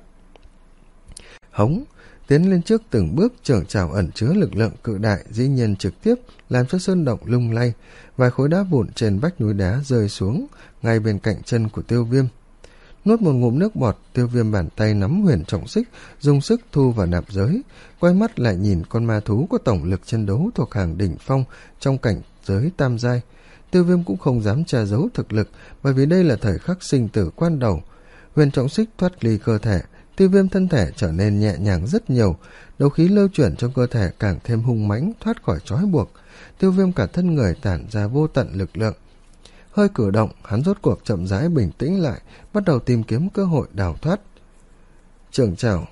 Hống, tiến lên trước từng bước, trưởng trảo ẩn chứa lực lượng cự đại dĩ nhiên trực tiếp làm cho sơn động lung lay, vài khối đá vụn trên vách núi đá rơi xuống ngay bên cạnh chân của Tiêu Viêm. Nuốt một ngụm nước bọt, Tiêu Viêm bàn tay nắm huyền trọng xích, dùng sức thu vào nạp giới, quay mắt lại nhìn con ma thú có tổng lực chiến đấu thuộc hàng đỉnh phong trong cảnh giới tam giai. Tiêu Viêm cũng không dám che giấu thực lực, bởi vì đây là thời khắc sinh tử quan đầu. Huyền trọng xích thoát ly cơ thể, Tiêu Viêm thân thể trở nên nhẹ nhàng rất nhiều, đấu khí lưu chuyển trong cơ thể càng thêm hung mãnh, thoát khỏi trói buộc. Tiêu Viêm cả thân người tản ra vô tận lực lượng. Hơi cử động, hắn rốt cuộc chậm rãi bình tĩnh lại, bắt đầu tìm kiếm cơ hội đào thoát. Trường trảo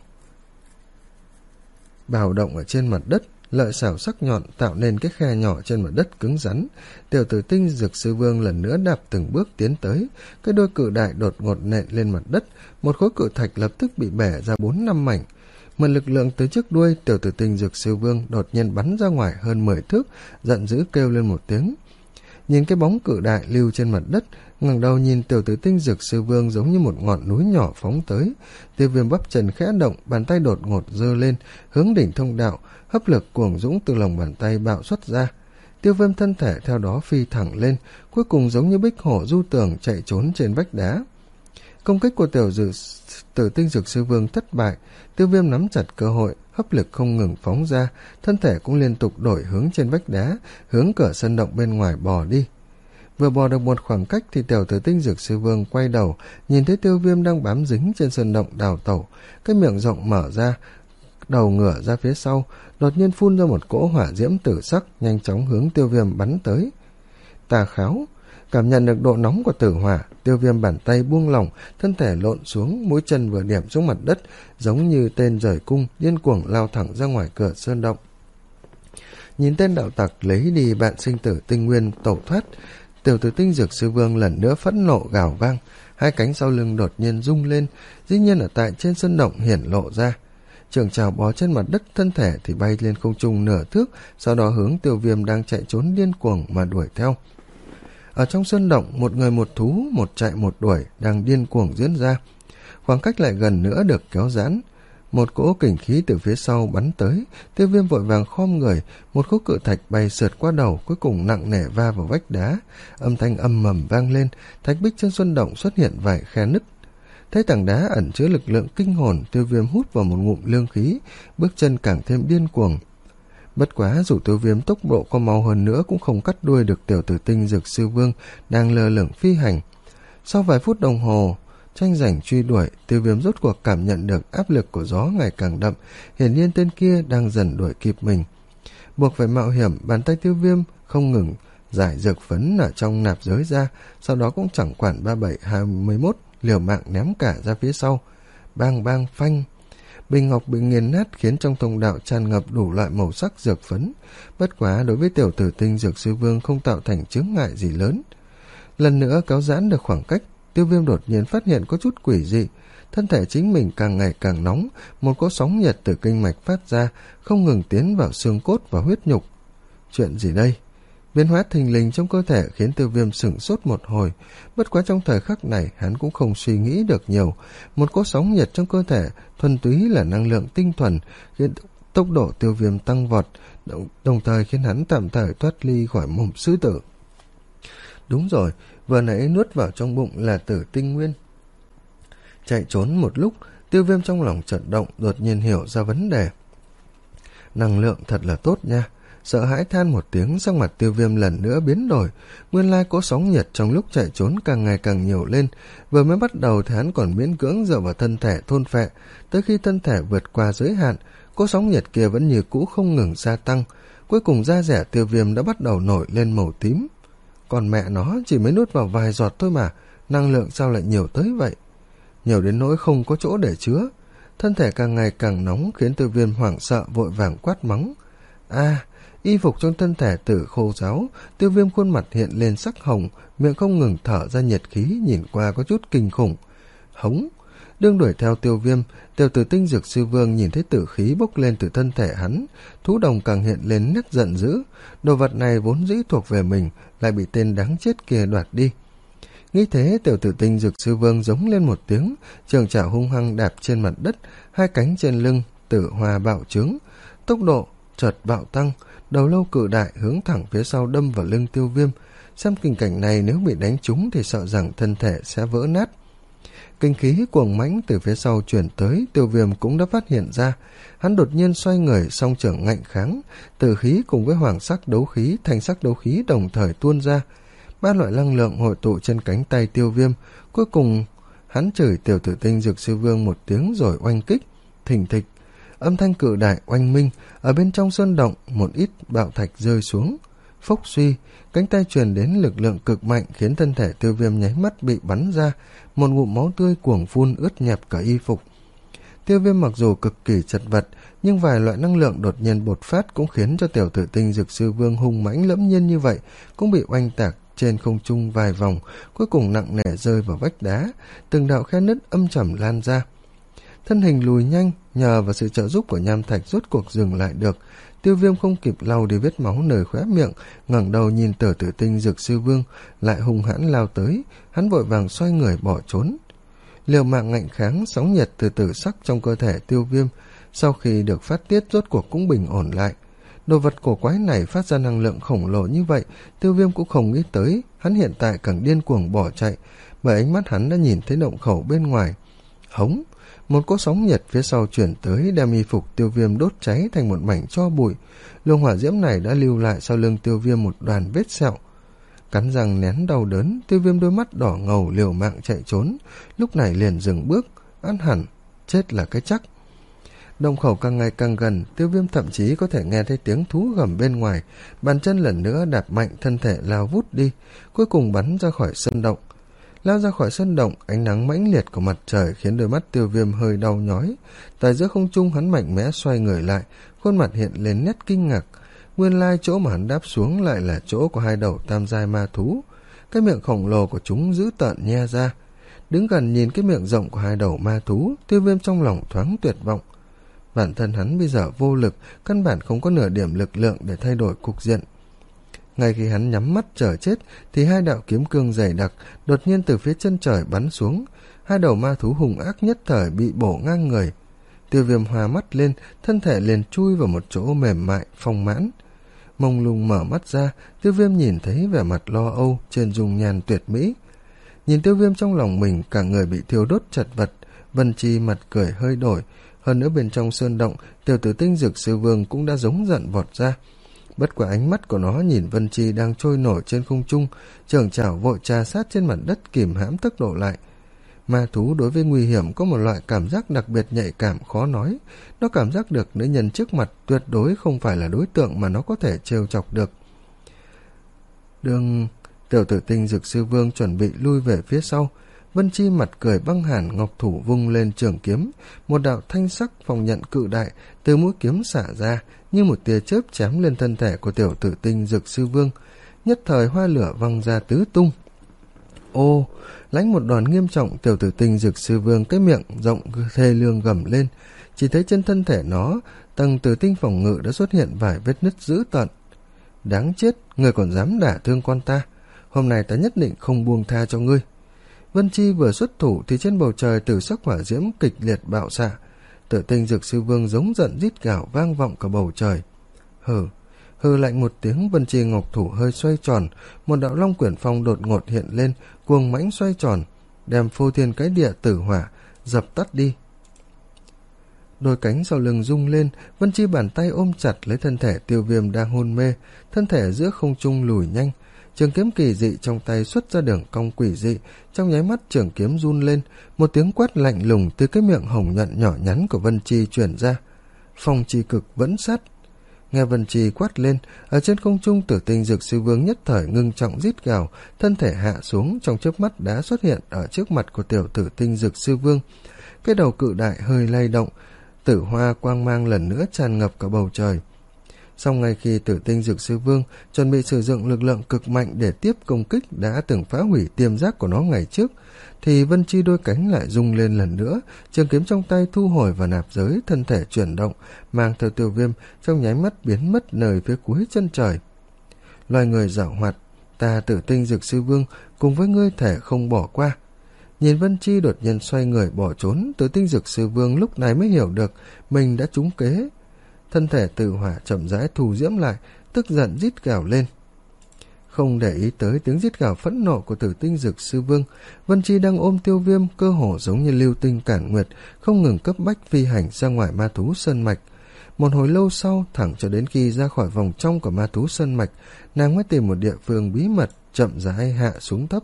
bào động ở trên mặt đất, lợi xảo sắc nhọn tạo nên cái khe nhỏ trên mặt đất cứng rắn. Tiểu tử Tinh Dực Sư Vương lần nữa đạp từng bước tiến tới, cái đôi cự đại đột ngột nện lên mặt đất, một khối cự thạch lập tức bị bẻ ra bốn năm mảnh. Mượn lực lượng từ trước đuôi, tiểu tử Tinh Dực Sư Vương đột nhiên bắn ra ngoài hơn mười thước, giận dữ kêu lên một tiếng. Nhìn cái bóng cự đại lưu trên mặt đất, ngẩng đầu nhìn tiểu tử Tinh Dực Sư Vương giống như một ngọn núi nhỏ phóng tới. Tiêu Viêm bắp chân khẽ động, bàn tay đột ngột giơ lên, hướng đỉnh thông đạo, hấp lực cuồng dũng từ lòng bàn tay bạo xuất ra. Tiêu Viêm thân thể theo đó phi thẳng lên, cuối cùng giống như bích hổ du tường chạy trốn trên vách đá. Công kích của tiểu tử tử Tinh Dực Sư Vương thất bại, Tiêu Viêm nắm chặt cơ hội, hấp lực không ngừng phóng ra, thân thể cũng liên tục đổi hướng trên vách đá, hướng cửa sân động bên ngoài bò đi. Vừa bò được một khoảng cách thì tiểu tử Tinh Dực Sư Vương quay đầu, nhìn thấy Tiêu Viêm đang bám dính trên sân động đào tẩu, cái miệng rộng mở ra, đầu ngửa ra phía sau, đột nhiên phun ra một cỗ hỏa diễm tử sắc, nhanh chóng hướng Tiêu Viêm bắn tới. Tà kháo, cảm nhận được độ nóng của tử hỏa, Tiêu Viêm bàn tay buông lỏng, thân thể lộn xuống, mũi chân vừa điểm xuống mặt đất, giống như tên rời cung, điên cuồng lao thẳng ra ngoài cửa sơn động. Nhìn tên đạo tặc lấy đi bạn sinh tử Tinh Nguyên tẩu thoát, tiểu tử Tinh Dực Sư Vương lần nữa phẫn nộ gào vang, hai cánh sau lưng đột nhiên rung lên, dĩ nhiên ở tại trên sơn động hiển lộ ra. Trường trào bó trên mặt đất, thân thể thì bay lên không trung nửa thước, sau đó hướng Tiêu Viêm đang chạy trốn điên cuồng mà đuổi theo. Ở trong sơn động, một người một thú, một chạy một đuổi đang điên cuồng diễn ra. Khoảng cách lại gần nữa được kéo giãn. Một cỗ kình khí từ phía sau bắn tới, Tiêu Viêm vội vàng khom người, một khúc cự thạch bay sượt qua đầu, cuối cùng nặng nề va vào vách đá. Âm thanh âm mầm vang lên, thạch bích trên sơn động xuất hiện vài khe nứt. Thấy tảng đá ẩn chứa lực lượng kinh hồn, Tiêu Viêm hút vào một ngụm lương khí, bước chân càng thêm điên cuồng. Bất quá dù Tiêu Viêm tốc độ có mau hơn nữa cũng không cắt đuôi được tiểu tử Tinh Dực Sư Vương đang lơ lửng phi hành. Sau vài phút đồng hồ tranh giành truy đuổi, Tiêu Viêm rốt cuộc cảm nhận được áp lực của gió ngày càng đậm, hiển nhiên tên kia đang dần đuổi kịp mình. Buộc phải mạo hiểm, bàn tay Tiêu Viêm không ngừng giải dược phấn ở trong nạp giới ra, sau đó cũng chẳng quản ba bảy hai mươi mốt, liều mạng ném cả ra phía sau. Bang bang phanh, bình ngọc bị nghiền nát khiến trong thông đạo tràn ngập đủ loại màu sắc dược phấn. Bất quá đối với tiểu tử tinh dược sư vương không tạo thành chướng ngại gì lớn. Lần nữa kéo giãn được khoảng cách, Tiêu Viêm đột nhiên phát hiện có chút quỷ dị. Thân thể chính mình càng ngày càng nóng, một cỗ sóng nhiệt từ kinh mạch phát ra, không ngừng tiến vào xương cốt và huyết nhục. Chuyện gì đây? Biến hóa thình lình trong cơ thể khiến Tiêu Viêm sửng sốt một hồi. Bất quá trong thời khắc này hắn cũng không suy nghĩ được nhiều. Một cỗ sóng nhiệt trong cơ thể thuần túy là năng lượng tinh thuần, khiến tốc độ Tiêu Viêm tăng vọt, đồng, đồng thời khiến hắn tạm thời thoát ly khỏi mồm sư tử. Đúng rồi, vừa nãy nuốt vào trong bụng là tử tinh nguyên. Chạy trốn một lúc, Tiêu Viêm trong lòng chợt động, đột nhiên hiểu ra vấn đề. Năng lượng thật là tốt nha. Sợ hãi than một tiếng, sắc mặt Tiêu Viêm lần nữa biến đổi. Nguyên lai cỗ sóng nhiệt trong lúc chạy trốn càng ngày càng nhiều lên. Vừa mới bắt đầu thì hắn còn miễn cưỡng dựa vào thân thể thôn phệ. Tới khi thân thể vượt qua giới hạn, cỗ sóng nhiệt kia vẫn như cũ không ngừng gia tăng. Cuối cùng da rẻ Tiêu Viêm đã bắt đầu nổi lên màu tím. Còn mẹ nó chỉ mới nuốt vào vài giọt thôi mà, năng lượng sao lại nhiều tới vậy? Nhiều đến nỗi không có chỗ để chứa. Thân thể càng ngày càng nóng khiến Tiêu Viêm hoảng sợ vội vàng quát mắng. A, y phục trong thân thể tử khô ráo. Tiêu Viêm khuôn mặt hiện lên sắc hồng, miệng không ngừng thở ra nhiệt khí, nhìn qua có chút kinh khủng. Hống! Đương đuổi theo Tiêu Viêm, tiểu tử tinh dược sư vương nhìn thấy tử khí bốc lên từ thân thể hắn, thú đồng càng hiện lên nét giận dữ. Đồ vật này vốn dĩ thuộc về mình, lại bị tên đáng chết kia đoạt đi. Nghĩ thế, tiểu tử tinh dược sư vương giống lên một tiếng, trường chảo hung hăng đạp trên mặt đất, hai cánh trên lưng tử hoa bạo trướng, tốc độ chợt bạo tăng, đầu lâu cự đại hướng thẳng phía sau đâm vào lưng Tiêu Viêm. Xem tình cảnh này, nếu bị đánh trúng thì sợ rằng thân thể sẽ vỡ nát. Kinh khí cuồng mãnh từ phía sau chuyển tới, Tiêu Viêm cũng đã phát hiện ra. Hắn đột nhiên xoay người, song trưởng ngạnh kháng, tử khí cùng với hoàng sắc đấu khí, thanh sắc đấu khí đồng thời tuôn ra. Ba loại năng lượng hội tụ trên cánh tay Tiêu Viêm. Cuối cùng hắn chửi tiểu tử tinh dược sư vương một tiếng rồi oanh kích. Thình thịch, âm thanh cự đại oanh minh. Ở bên trong sơn động, một ít bạo thạch rơi xuống. Phốc suy, cánh tay truyền đến lực lượng cực mạnh khiến thân thể Tiêu Viêm nháy mắt bị bắn ra, một ngụm máu tươi cuồng phun ướt nhẹp cả y phục. Tiêu Viêm mặc dù cực kỳ chật vật, nhưng vài loại năng lượng đột nhiên bột phát cũng khiến cho tiểu tử tinh dược sư vương hung mãnh lẫm nhiên như vậy cũng bị oanh tạc trên không trung vài vòng, cuối cùng nặng nề rơi vào vách đá, từng đạo khe nứt âm trầm lan ra. Thân hình lùi nhanh, nhờ vào sự trợ giúp của nham thạch rốt cuộc dừng lại được. Tiêu Viêm không kịp lau đi vết máu nơi khóe miệng, ngẩng đầu nhìn tiểu tử tinh dược sư vương lại hung hãn lao tới, hắn vội vàng xoay người bỏ trốn. Liều mạng ngạnh kháng, sóng nhiệt từ tử sắc trong cơ thể Tiêu Viêm sau khi được phát tiết rốt cuộc cũng bình ổn lại. Đồ vật cổ quái này phát ra năng lượng khổng lồ như vậy, Tiêu Viêm cũng không nghĩ tới. Hắn hiện tại càng điên cuồng bỏ chạy, bởi ánh mắt hắn đã nhìn thấy động khẩu bên ngoài. Hống! Một cỗ sóng nhiệt phía sau chuyển tới, đem y phục Tiêu Viêm đốt cháy thành một mảnh tro bụi. Luồng hỏa diễm này đã lưu lại sau lưng Tiêu Viêm một đoàn vết sẹo. Cắn răng nén đau đớn, Tiêu Viêm đôi mắt đỏ ngầu liều mạng chạy trốn, lúc này liền dừng bước. Ăn hẳn, chết là cái chắc. Động khẩu càng ngày càng gần, Tiêu Viêm thậm chí có thể nghe thấy tiếng thú gầm bên ngoài. Bàn chân lần nữa đạp mạnh, thân thể lao vút đi, cuối cùng bắn ra khỏi sân động. Lao ra khỏi sân động, ánh nắng mãnh liệt của mặt trời khiến đôi mắt Tiêu Viêm hơi đau nhói. Tại giữa không trung hắn mạnh mẽ xoay người lại, khuôn mặt hiện lên nét kinh ngạc. Nguyên lai chỗ mà hắn đáp xuống lại là chỗ của hai đầu tam giai ma thú. Cái miệng khổng lồ của chúng dữ tợn nhe ra. Đứng gần nhìn cái miệng rộng của hai đầu ma thú, Tiêu Viêm trong lòng thoáng tuyệt vọng. Bản thân hắn bây giờ vô lực, căn bản không có nửa điểm lực lượng để thay đổi cục diện. Ngay khi hắn nhắm mắt chờ chết thì hai đạo kiếm cương dày đặc đột nhiên từ phía chân trời bắn xuống. Hai đầu ma thú hung ác nhất thời bị bổ ngang người. Tiêu Viêm hòa mắt lên, thân thể liền chui vào một chỗ mềm mại phong mãn. Mông lung mở mắt ra, Tiêu Viêm nhìn thấy vẻ mặt lo âu trên dung nhan tuyệt mỹ. Nhìn Tiêu Viêm trong lòng mình, cả người bị thiêu đốt chật vật. Vân Chi mặt cười hơi đổi. Hơn nữa bên trong sơn động, tiểu tử tinh dược sư vương cũng đã giống giận vọt ra. Bất quả ánh mắt của nó nhìn Vân Chi đang trôi nổi trên không trung, trường chảo vội trà sát trên mặt đất kìm hãm tốc độ lại. Ma thú đối với nguy hiểm có một loại cảm giác đặc biệt nhạy cảm khó nói. Nó cảm giác được nữ nhân trước mặt tuyệt đối không phải là đối tượng mà nó có thể trêu chọc được. Đường tiểu tử tinh Dực Sư Vương chuẩn bị lui về phía sau, Vân Chi mặt cười băng hàn, ngọc thủ vung lên trường kiếm, một đạo thanh sắc phòng nhận cự đại từ mũi kiếm xả ra, như một tia chớp chém lên thân thể của tiểu tử tinh Dực Sư Vương. Nhất thời hoa lửa văng ra tứ tung. Ô, lãnh một đòn nghiêm trọng, tiểu tử tinh Dực Sư Vương cái miệng rộng thê lương gầm lên, chỉ thấy trên thân thể nó, tầng tử tinh phòng ngự đã xuất hiện vài vết nứt dữ tợn. Đáng chết, người còn dám đả thương con ta, hôm nay ta nhất định không buông tha cho ngươi. Vân Chi vừa xuất thủ thì trên bầu trời tử sắc hỏa diễm kịch liệt bạo xạ, Tử tinh Dực Sư Vương giống giận rít gào vang vọng cả bầu trời. Hừ, hừ lạnh một tiếng, Vân Chi ngọc thủ hơi xoay tròn, một đạo long quyển phong đột ngột hiện lên, cuồng mãnh xoay tròn, đem phô thiên cái địa tử hỏa dập tắt đi. Đôi cánh sau lưng rung lên, Vân Chi bàn tay ôm chặt lấy thân thể Tiêu Viêm đang hôn mê, thân thể giữa không trung lùi nhanh. Trường kiếm kỳ dị trong tay xuất ra đường cong quỷ dị, trong nháy mắt trường kiếm run lên, một tiếng quát lạnh lùng từ cái miệng hồng nhuận nhỏ nhắn của Vân Chi truyền ra. Phong chi cực vẫn sát. Nghe Vân Chi quát lên, ở trên không trung Tử tinh Dực Sư Vương nhất thời ngưng trọng rít gào, thân thể hạ xuống, trong chớp mắt đã xuất hiện ở trước mặt của tiểu Tử tinh Dực Sư Vương. Cái đầu cự đại hơi lay động, tử hoa quang mang lần nữa tràn ngập cả bầu trời. Song ngay khi Tử tinh Dực Sư Vương chuẩn bị sử dụng lực lượng cực mạnh để tiếp công kích đã từng phá hủy tiềm giác của nó ngày trước, thì Vân Chi đôi cánh lại rung lên lần nữa, trường kiếm trong tay thu hồi vào nạp giới, thân thể chuyển động, mang theo Tiêu Viêm trong nháy mắt biến mất nơi phía cuối chân trời. Loài người giảo hoạt, ta Tử tinh Dực Sư Vương cùng với ngươi thể không bỏ qua. Nhìn Vân Chi đột nhiên xoay người bỏ trốn, Tử tinh Dực Sư Vương lúc này mới hiểu được mình đã trúng kế. Thân thể tự hỏa chậm rãi thu diễm lại, tức giận rít gào lên. Không để ý tới tiếng rít gào phẫn nộ của Tử tinh Dực Sư Vương, Vân Chi đang ôm Tiêu Viêm, cơ hồ giống như lưu tinh cản nguyệt, không ngừng cấp bách phi hành ra ngoài ma thú sơn mạch. Một hồi lâu sau, thẳng cho đến khi ra khỏi vòng trong của ma thú sơn mạch, nàng mới tìm một địa phương bí mật, chậm rãi hạ xuống thấp.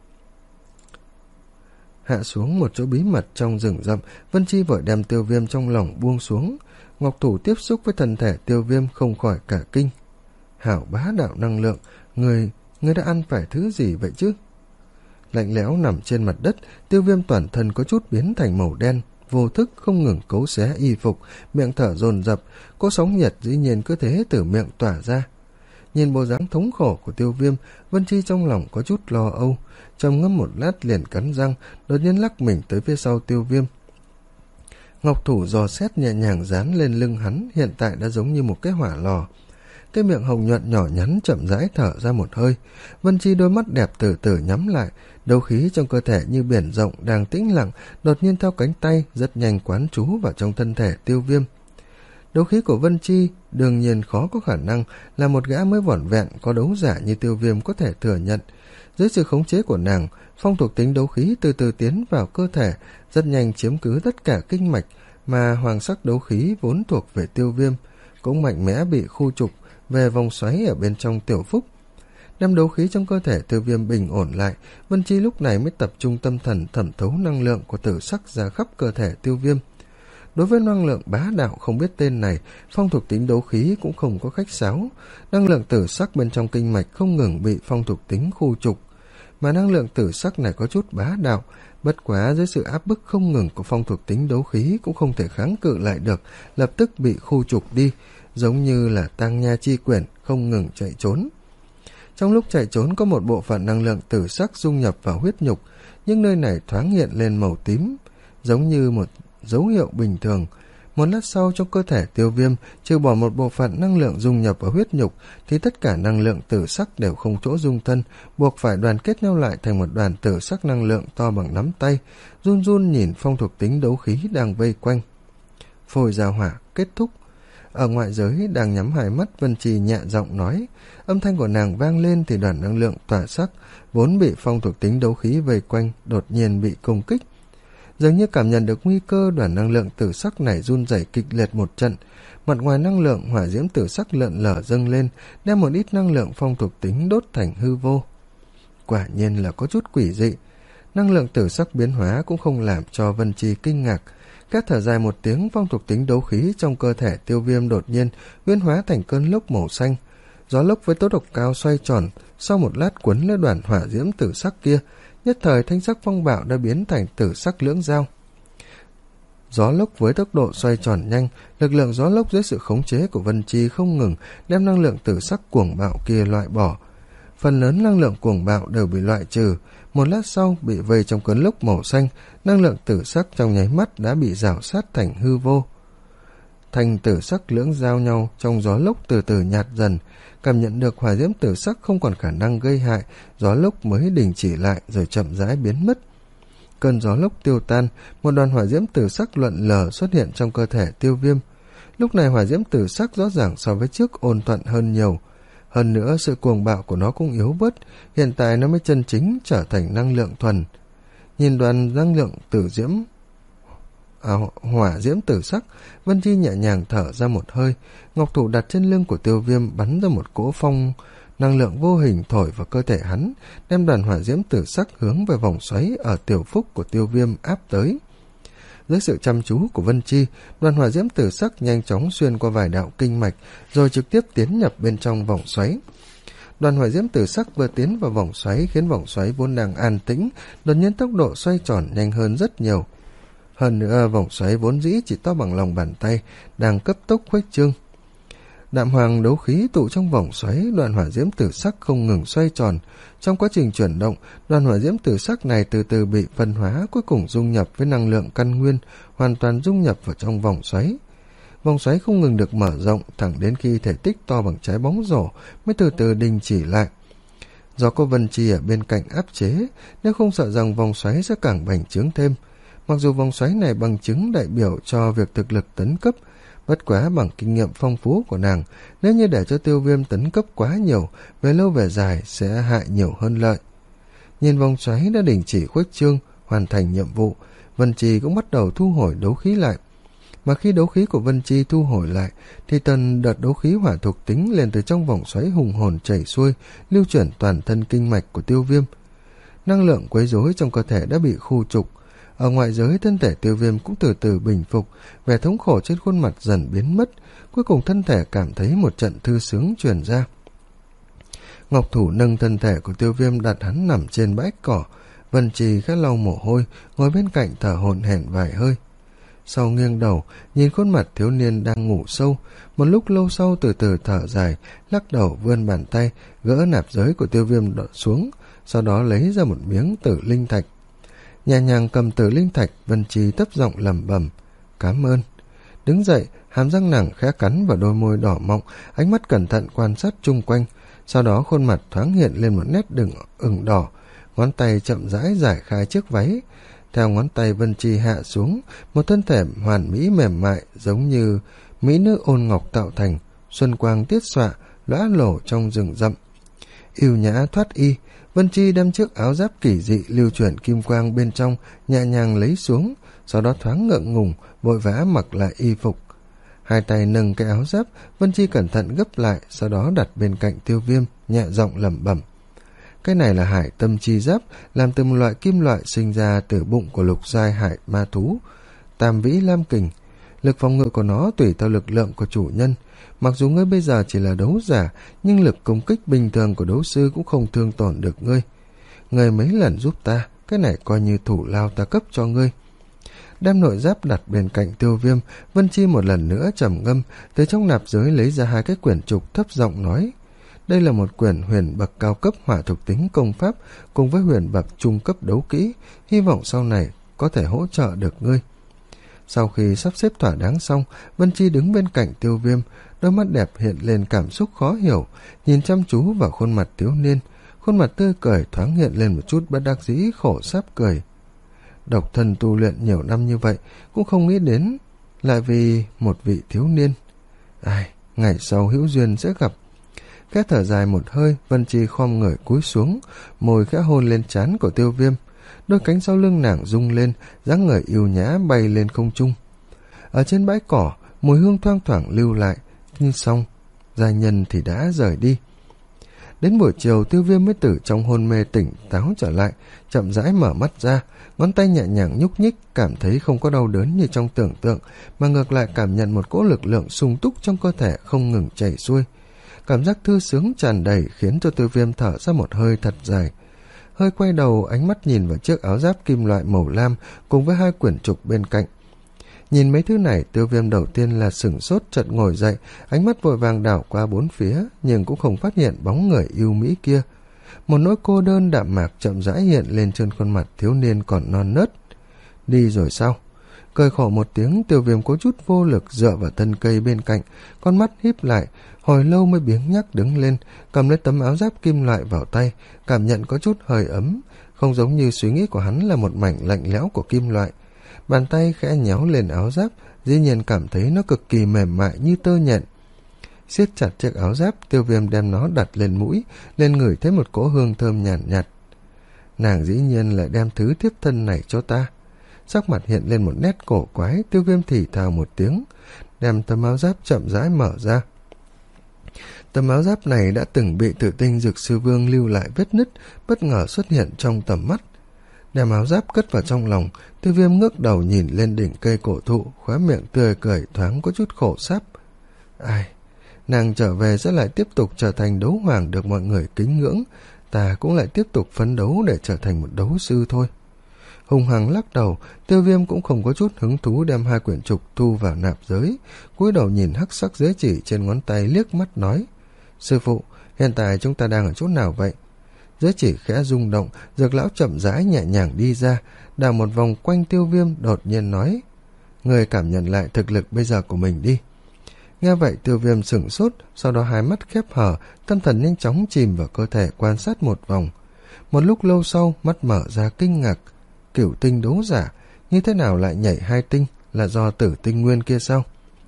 Hạ xuống một chỗ bí mật trong rừng rậm, Vân Chi vội đem Tiêu Viêm trong lòng buông xuống. Ngọc thủ tiếp xúc với thân thể Tiêu Viêm không khỏi cả kinh. Hảo bá đạo năng lượng, người, người đã ăn phải thứ gì vậy chứ? Lạnh lẽo nằm trên mặt đất, Tiêu Viêm toàn thân có chút biến thành màu đen, vô thức không ngừng cấu xé y phục, miệng thở dồn dập, có sóng nhiệt dĩ nhiên cứ thế từ miệng tỏa ra. Nhìn bộ dáng thống khổ của Tiêu Viêm, Vân Chi trong lòng có chút lo âu, trầm ngâm một lát liền cắn răng, đột nhiên lắc mình tới phía sau Tiêu Viêm. Ngọc thủ dò xét nhẹ nhàng dán lên lưng hắn, hiện tại đã giống như một cái hỏa lò. Cái miệng hồng nhuận nhỏ nhắn chậm rãi thở ra một hơi. Vân Chi đôi mắt đẹp từ từ nhắm lại, đấu khí trong cơ thể như biển rộng đang tĩnh lặng, đột nhiên theo cánh tay rất nhanh quán trú vào trong thân thể Tiêu Viêm. Đấu khí của Vân Chi đương nhiên khó có khả năng là một gã mới vỏn vẹn có đấu giả như Tiêu Viêm có thể thừa nhận. Dưới sự khống chế của nàng, phong thuộc tính đấu khí từ từ tiến vào cơ thể, rất nhanh chiếm cứ tất cả kinh mạch, mà hoàng sắc đấu khí vốn thuộc về Tiêu Viêm cũng mạnh mẽ bị khu trục về vòng xoáy ở bên trong tiểu phúc. Đem đấu khí trong cơ thể Tiêu Viêm bình ổn lại, Vân Chi lúc này mới tập trung tâm thần thẩm thấu năng lượng của tử sắc ra khắp cơ thể Tiêu Viêm. Đối với năng lượng bá đạo không biết tên này, phong thuộc tính đấu khí cũng không có khách sáo. Năng lượng tử sắc bên trong kinh mạch không ngừng bị phong thuộc tính khu trục, mà năng lượng tử sắc này có chút bá đạo, bất quá dưới sự áp bức không ngừng của phong thuộc tính đấu khí cũng không thể kháng cự lại được, lập tức bị khu trục đi, giống như là tang nha chi quyển không ngừng chạy trốn. Trong lúc chạy trốn có một bộ phận năng lượng tử sắc dung nhập vào huyết nhục, nhưng nơi này thoáng hiện lên màu tím, giống như một dấu hiệu bình thường. Một lát sau, trong cơ thể Tiêu Viêm trừ bỏ một bộ phận năng lượng dung nhập vào huyết nhục thì tất cả năng lượng tử sắc đều không chỗ dung thân, buộc phải đoàn kết nhau lại thành một đoàn tử sắc năng lượng to bằng nắm tay, run run nhìn phong thuộc tính đấu khí đang vây quanh. Phôi giao hỏa kết thúc. Ở ngoại giới đang nhắm hai mắt, Vân Chi nhẹ giọng nói. Âm thanh của nàng vang lên thì đoàn năng lượng tỏa sắc vốn bị phong thuộc tính đấu khí vây quanh đột nhiên bị công kích. Dường như cảm nhận được nguy cơ, đoàn năng lượng tử sắc này run rẩy kịch liệt một trận. Mặt ngoài năng lượng hỏa diễm tử sắc lợn lở dâng lên, đem một ít năng lượng phong thuộc tính đốt thành hư vô. Quả nhiên là có chút quỷ dị. Năng lượng tử sắc biến hóa cũng không làm cho Vân Chi kinh ngạc. Các thở dài một tiếng, phong thuộc tính đấu khí trong cơ thể Tiêu Viêm đột nhiên huyễn hóa thành cơn lốc màu xanh. Gió lốc với tốc độ cao xoay tròn, sau một lát quấn lấy đoàn hỏa diễm tử sắc kia, nhất thời thanh sắc phong bạo đã biến thành tử sắc lưỡng dao. Gió lốc với tốc độ xoay tròn nhanh, lực lượng gió lốc dưới sự khống chế của Vân Chi không ngừng đem năng lượng tử sắc cuồng bạo kia loại bỏ. Phần lớn năng lượng cuồng bạo đều bị loại trừ, một lát sau bị vây trong cơn lốc màu xanh, năng lượng tử sắc trong nháy mắt đã bị rào sát thành hư vô. Thành tử sắc lưỡng giao nhau trong gió lốc từ từ nhạt dần, cảm nhận được hỏa diễm tử sắc không còn khả năng gây hại, gió lốc mới đình chỉ lại rồi chậm rãi biến mất. Cơn gió lốc tiêu tan, một đoàn hỏa diễm tử sắc luận lờ xuất hiện trong cơ thể Tiêu Viêm. Lúc này hỏa diễm tử sắc rõ ràng so với trước ôn thuận hơn nhiều. Hơn nữa sự cuồng bạo của nó cũng yếu bớt, hiện tại nó mới chân chính trở thành năng lượng thuần. Nhìn đoàn năng lượng tử diễm à, hỏa diễm tử sắc, Vân Chi nhẹ nhàng thở ra một hơi, ngọc thủ đặt trên lưng của Tiêu Viêm bắn ra một cỗ phong năng lượng vô hình thổi vào cơ thể hắn, đem đoàn hỏa diễm tử sắc hướng về vòng xoáy ở tiểu phúc của Tiêu Viêm áp tới. Dưới sự chăm chú của Vân Chi, đoàn hỏa diễm tử sắc nhanh chóng xuyên qua vài đạo kinh mạch, rồi trực tiếp tiến nhập bên trong vòng xoáy. Đoàn hỏa diễm tử sắc vừa tiến vào vòng xoáy khiến vòng xoáy vốn đang an tĩnh, đột nhiên tốc độ xoay tròn nhanh hơn rất nhiều. Hơn nữa, vòng xoáy vốn dĩ chỉ to bằng lòng bàn tay, đang cấp tốc khuếch trương. Đạm hoàng đấu khí tụ trong vòng xoáy, đoàn hỏa diễm tử sắc không ngừng xoay tròn. Trong quá trình chuyển động, đoàn hỏa diễm tử sắc này từ từ bị phân hóa, cuối cùng dung nhập với năng lượng căn nguyên, hoàn toàn dung nhập vào trong vòng xoáy. Vòng xoáy không ngừng được mở rộng, thẳng đến khi thể tích to bằng trái bóng rổ mới từ từ đình chỉ lại. Do có Vân Chi ở bên cạnh áp chế, nếu không sợ rằng vòng xoáy sẽ càng bành trướng thêm. Mặc dù vòng xoáy này bằng chứng đại biểu cho việc thực lực tấn cấp, bất quá bằng kinh nghiệm phong phú của nàng, nếu như để cho Tiêu Viêm tấn cấp quá nhiều, về lâu về dài sẽ hại nhiều hơn lợi. Nhìn vòng xoáy đã đình chỉ khuếch trương, hoàn thành nhiệm vụ, Vân Chi cũng bắt đầu thu hồi đấu khí lại. Mà khi đấu khí của Vân Chi thu hồi lại, thì tần đợt đấu khí hỏa thuộc tính lên từ trong vòng xoáy hùng hồn chảy xuôi, lưu chuyển toàn thân kinh mạch của Tiêu Viêm. Năng lượng quấy rối trong cơ thể đã bị khu trục. Ở ngoại giới, thân thể Tiêu Viêm cũng từ từ bình phục, vẻ thống khổ trên khuôn mặt dần biến mất, cuối cùng thân thể cảm thấy một trận thư sướng truyền ra. Ngọc thủ nâng thân thể của Tiêu Viêm đặt hắn nằm trên bãi cỏ, Vân Trì khẽ lau mồ hôi, ngồi bên cạnh thở hổn hển vài hơi. Sau nghiêng đầu, nhìn khuôn mặt thiếu niên đang ngủ sâu, một lúc lâu sau từ từ thở dài, lắc đầu vươn bàn tay, gỡ nạp giới của Tiêu Viêm xuống, sau đó lấy ra một miếng tử linh thạch. Nhẹ nhàng cầm tử linh thạch, Vân Trì thấp giọng lẩm bẩm, "Cảm ơn." Đứng dậy, hàm răng nàng khẽ cắn vào đôi môi đỏ mọng, ánh mắt cẩn thận quan sát chung quanh, sau đó khuôn mặt thoáng hiện lên một nét đừng ửng đỏ, ngón tay chậm rãi giải khai chiếc váy. Theo ngón tay Vân Trì hạ xuống, một thân thể hoàn mỹ mềm mại giống như mỹ nữ ôn ngọc tạo thành, xuân quang tiết xọa, lóa lổ trong rừng rậm. Yêu nhã thoát y, Vân Chi đem chiếc áo giáp kỳ dị lưu chuyển kim quang bên trong nhẹ nhàng lấy xuống, sau đó thoáng ngượng ngùng, vội vã mặc lại y phục. Hai tay nâng cái áo giáp, Vân Chi cẩn thận gấp lại, sau đó đặt bên cạnh Tiêu Viêm, nhẹ giọng lẩm bẩm. Cái này là hải tâm chi giáp, làm từ một loại kim loại sinh ra từ bụng của lục giai hải ma thú, Tam Vĩ Lam Kình. Lực phòng ngự của nó tùy theo lực lượng của chủ nhân. Mặc dù ngươi bây giờ chỉ là đấu giả, nhưng lực công kích bình thường của đấu sư cũng không thương tổn được ngươi. Ngươi mấy lần giúp ta, cái này coi như thủ lao ta cấp cho ngươi. Đem nội giáp đặt bên cạnh Tiêu Viêm, Vân Chi một lần nữa trầm ngâm, từ trong nạp giới lấy ra hai cái quyển trục, thấp giọng nói. Đây là một quyển huyền bậc cao cấp hỏa thuộc tính công pháp cùng với huyền bậc trung cấp đấu kỹ, hy vọng sau này có thể hỗ trợ được ngươi. Sau khi sắp xếp thỏa đáng xong, Vân Chi đứng bên cạnh Tiêu Viêm, đôi mắt đẹp hiện lên cảm xúc khó hiểu, nhìn chăm chú vào khuôn mặt thiếu niên, khuôn mặt tươi cười thoáng hiện lên một chút bất đắc dĩ khổ sáp cười. Độc thân tu luyện nhiều năm như vậy, cũng không nghĩ đến lại vì một vị thiếu niên. Ai, ngày sau hữu duyên sẽ gặp. Khẽ thở dài một hơi, Vân Chi khom người cúi xuống, môi khẽ hôn lên trán của Tiêu Viêm. Đôi cánh sau lưng nàng rung lên, dáng người yêu nhã bay lên không trung. Ở trên bãi cỏ, mùi hương thoang thoảng lưu lại, nhưng xong, gia nhân thì đã rời đi. Đến buổi chiều, Tiêu Viêm mới từ trong hôn mê tỉnh táo trở lại, chậm rãi mở mắt ra, ngón tay nhẹ nhàng nhúc nhích, cảm thấy không có đau đớn như trong tưởng tượng, mà ngược lại cảm nhận một cỗ lực lượng sung túc trong cơ thể không ngừng chảy xuôi. Cảm giác thư sướng tràn đầy khiến cho Tiêu Viêm thở ra một hơi thật dài. Hơi quay đầu, ánh mắt nhìn vào chiếc áo giáp kim loại màu lam cùng với hai quyển trục bên cạnh. Nhìn mấy thứ này, Tiêu Viêm đầu tiên là sửng sốt, chợt ngồi dậy, ánh mắt vội vàng đảo qua bốn phía, nhưng cũng không phát hiện bóng người yêu mỹ kia. Một nỗi cô đơn đạm mạc chậm rãi hiện lên trên khuôn mặt thiếu niên còn non nớt. Đi rồi sao? Cười khổ một tiếng, Tiêu Viêm có chút vô lực dựa vào thân cây bên cạnh, con mắt híp lại, hồi lâu mới biếng nhác đứng lên, cầm lấy tấm áo giáp kim loại vào tay, cảm nhận có chút hơi ấm, không giống như suy nghĩ của hắn là một mảnh lạnh lẽo của kim loại. Bàn tay khẽ nhéo lên áo giáp, dĩ nhiên cảm thấy nó cực kỳ mềm mại như tơ nhện. Siết chặt chiếc áo giáp, Tiêu Viêm đem nó đặt lên mũi, lên ngửi thấy một cỗ hương thơm nhàn nhạt, nhạt. Nàng dĩ nhiên lại đem thứ thiếp thân này cho ta. Sắc mặt hiện lên một nét cổ quái, Tiêu Viêm thì thào một tiếng, đem tấm áo giáp chậm rãi mở ra. Tấm áo giáp này đã từng bị Tử Tinh Dược Sư Vương lưu lại vết nứt, bất ngờ xuất hiện trong tầm mắt. Đem áo giáp cất vào trong lòng, Tiêu Viêm ngước đầu nhìn lên đỉnh cây cổ thụ, khóe miệng tươi cười thoáng có chút khổ sáp. Ai, nàng trở về sẽ lại tiếp tục trở thành đấu hoàng được mọi người kính ngưỡng, ta cũng lại tiếp tục phấn đấu để trở thành một đấu sư thôi. Hùng hằng lắc đầu, Tiêu Viêm cũng không có chút hứng thú đem hai quyển trục thu vào nạp giới, cúi đầu nhìn hắc sắc giới chỉ trên ngón tay liếc mắt nói: Sư phụ, hiện tại chúng ta đang ở chỗ nào vậy? Giới chỉ khẽ rung động, Dược lão chậm rãi nhẹ nhàng đi ra, đảo một vòng quanh Tiêu Viêm, đột nhiên nói: Người cảm nhận lại thực lực bây giờ của mình đi. Nghe vậy Tiêu Viêm sửng sốt, sau đó hai mắt khép hờ, tâm thần nhanh chóng chìm vào cơ thể quan sát một vòng. Một lúc lâu sau, mắt mở ra kinh ngạc. Cửu tinh đấu giả, như thế nào lại nhảy hai tinh, là do Tử Tinh Nguyên kia sao?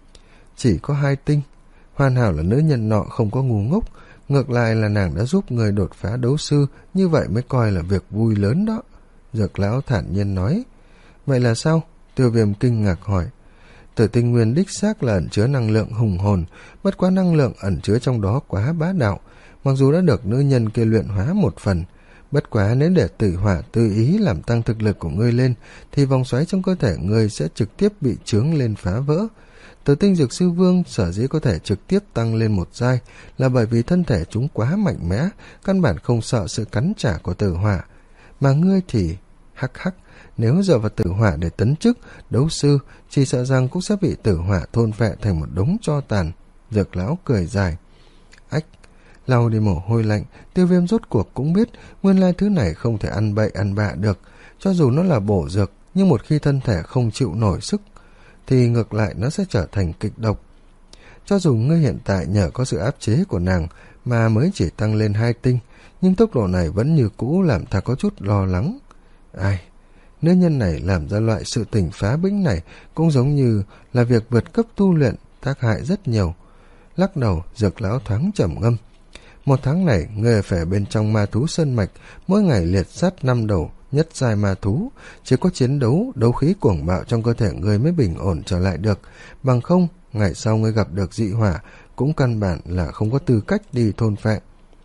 Chỉ có hai tinh, hoàn hảo là nữ nhân nọ không có ngu ngốc, ngược lại là nàng đã giúp người đột phá đấu sư, như vậy mới coi là việc vui lớn đó. Dược lão thản nhiên nói. Vậy là sao? Tiêu Viêm kinh ngạc hỏi. Tử Tinh Nguyên đích xác là ẩn chứa năng lượng hùng hồn, bất quá năng lượng ẩn chứa trong đó quá bá đạo, mặc dù đã được nữ nhân kia luyện hóa một phần. Bất quá nếu để tử hỏa tự ý làm tăng thực lực của ngươi lên, thì vòng xoáy trong cơ thể ngươi sẽ trực tiếp bị chướng lên phá vỡ. Tử Tinh Dược Sư Vương sở dĩ có thể trực tiếp tăng lên một giai là bởi vì thân thể chúng quá mạnh mẽ, căn bản không sợ sự cắn trả của tử hỏa. Mà ngươi thì hắc hắc, nếu dựa vào tử hỏa để tấn chức đấu sư, chỉ sợ rằng cũng sẽ bị tử hỏa thôn phệ thành một đống tro tàn. Dược lão cười dài. Ách, lau đi mồ hôi lạnh, Tiêu Viêm rốt cuộc cũng biết nguyên lai thứ này không thể ăn bậy ăn bạ được. Cho dù nó là bổ dược, nhưng một khi thân thể không chịu nổi sức thì ngược lại nó sẽ trở thành kịch độc. Cho dù ngươi hiện tại nhờ có sự áp chế của nàng mà mới chỉ tăng lên hai tinh, nhưng tốc độ này vẫn như cũ làm ta có chút lo lắng. Ai, nữ nhân này làm ra loại sự tình phá bĩnh này cũng giống như là việc vượt cấp tu luyện, tác hại rất nhiều. Lắc đầu, Dược lão thoáng trầm ngâm. Một tháng này, ngươi phải bên trong ma thú sơn mạch, mỗi ngày liệt sát năm đầu nhất giai ma thú, chỉ có chiến đấu, đấu khí cuồng bạo trong cơ thể ngươi mới bình ổn trở lại được, bằng không, ngày sau ngươi gặp được dị hỏa, cũng căn bản là không có tư cách đi thôn phệ.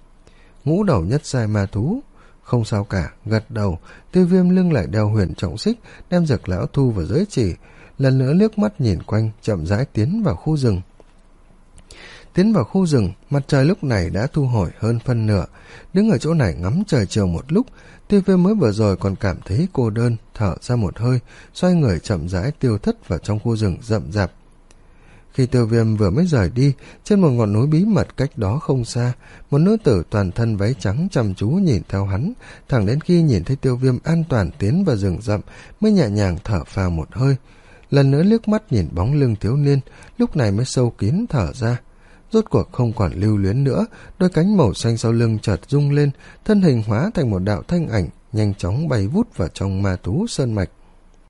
Ngũ đầu nhất giai ma thú, không sao cả, gật đầu, Tiêu Viêm lưng lại đeo huyền trọng xích, đem Dược lão thu vào giới chỉ, lần nữa liếc mắt nhìn quanh, chậm rãi tiến vào khu rừng. Tiến vào khu rừng, mặt trời lúc này đã thu hồi hơn phân nửa. Đứng ở chỗ này ngắm trời chiều một lúc, Tiêu Viêm mới vừa rồi còn cảm thấy cô đơn, thở ra một hơi, xoay người chậm rãi tiêu thất vào trong khu rừng rậm rạp. Khi Tiêu Viêm vừa mới rời đi, trên một ngọn núi bí mật cách đó không xa, một nữ tử toàn thân váy trắng chăm chú nhìn theo hắn, thẳng đến khi nhìn thấy Tiêu Viêm an toàn tiến vào rừng rậm, mới nhẹ nhàng thở phào một hơi. Lần nữa liếc mắt nhìn bóng lưng thiếu niên, lúc này mới sâu kín thở ra. Rốt cuộc không còn lưu luyến nữa, đôi cánh màu xanh sau lưng chợt rung lên, thân hình hóa thành một đạo thanh ảnh, nhanh chóng bay vút vào trong ma thú sơn mạch.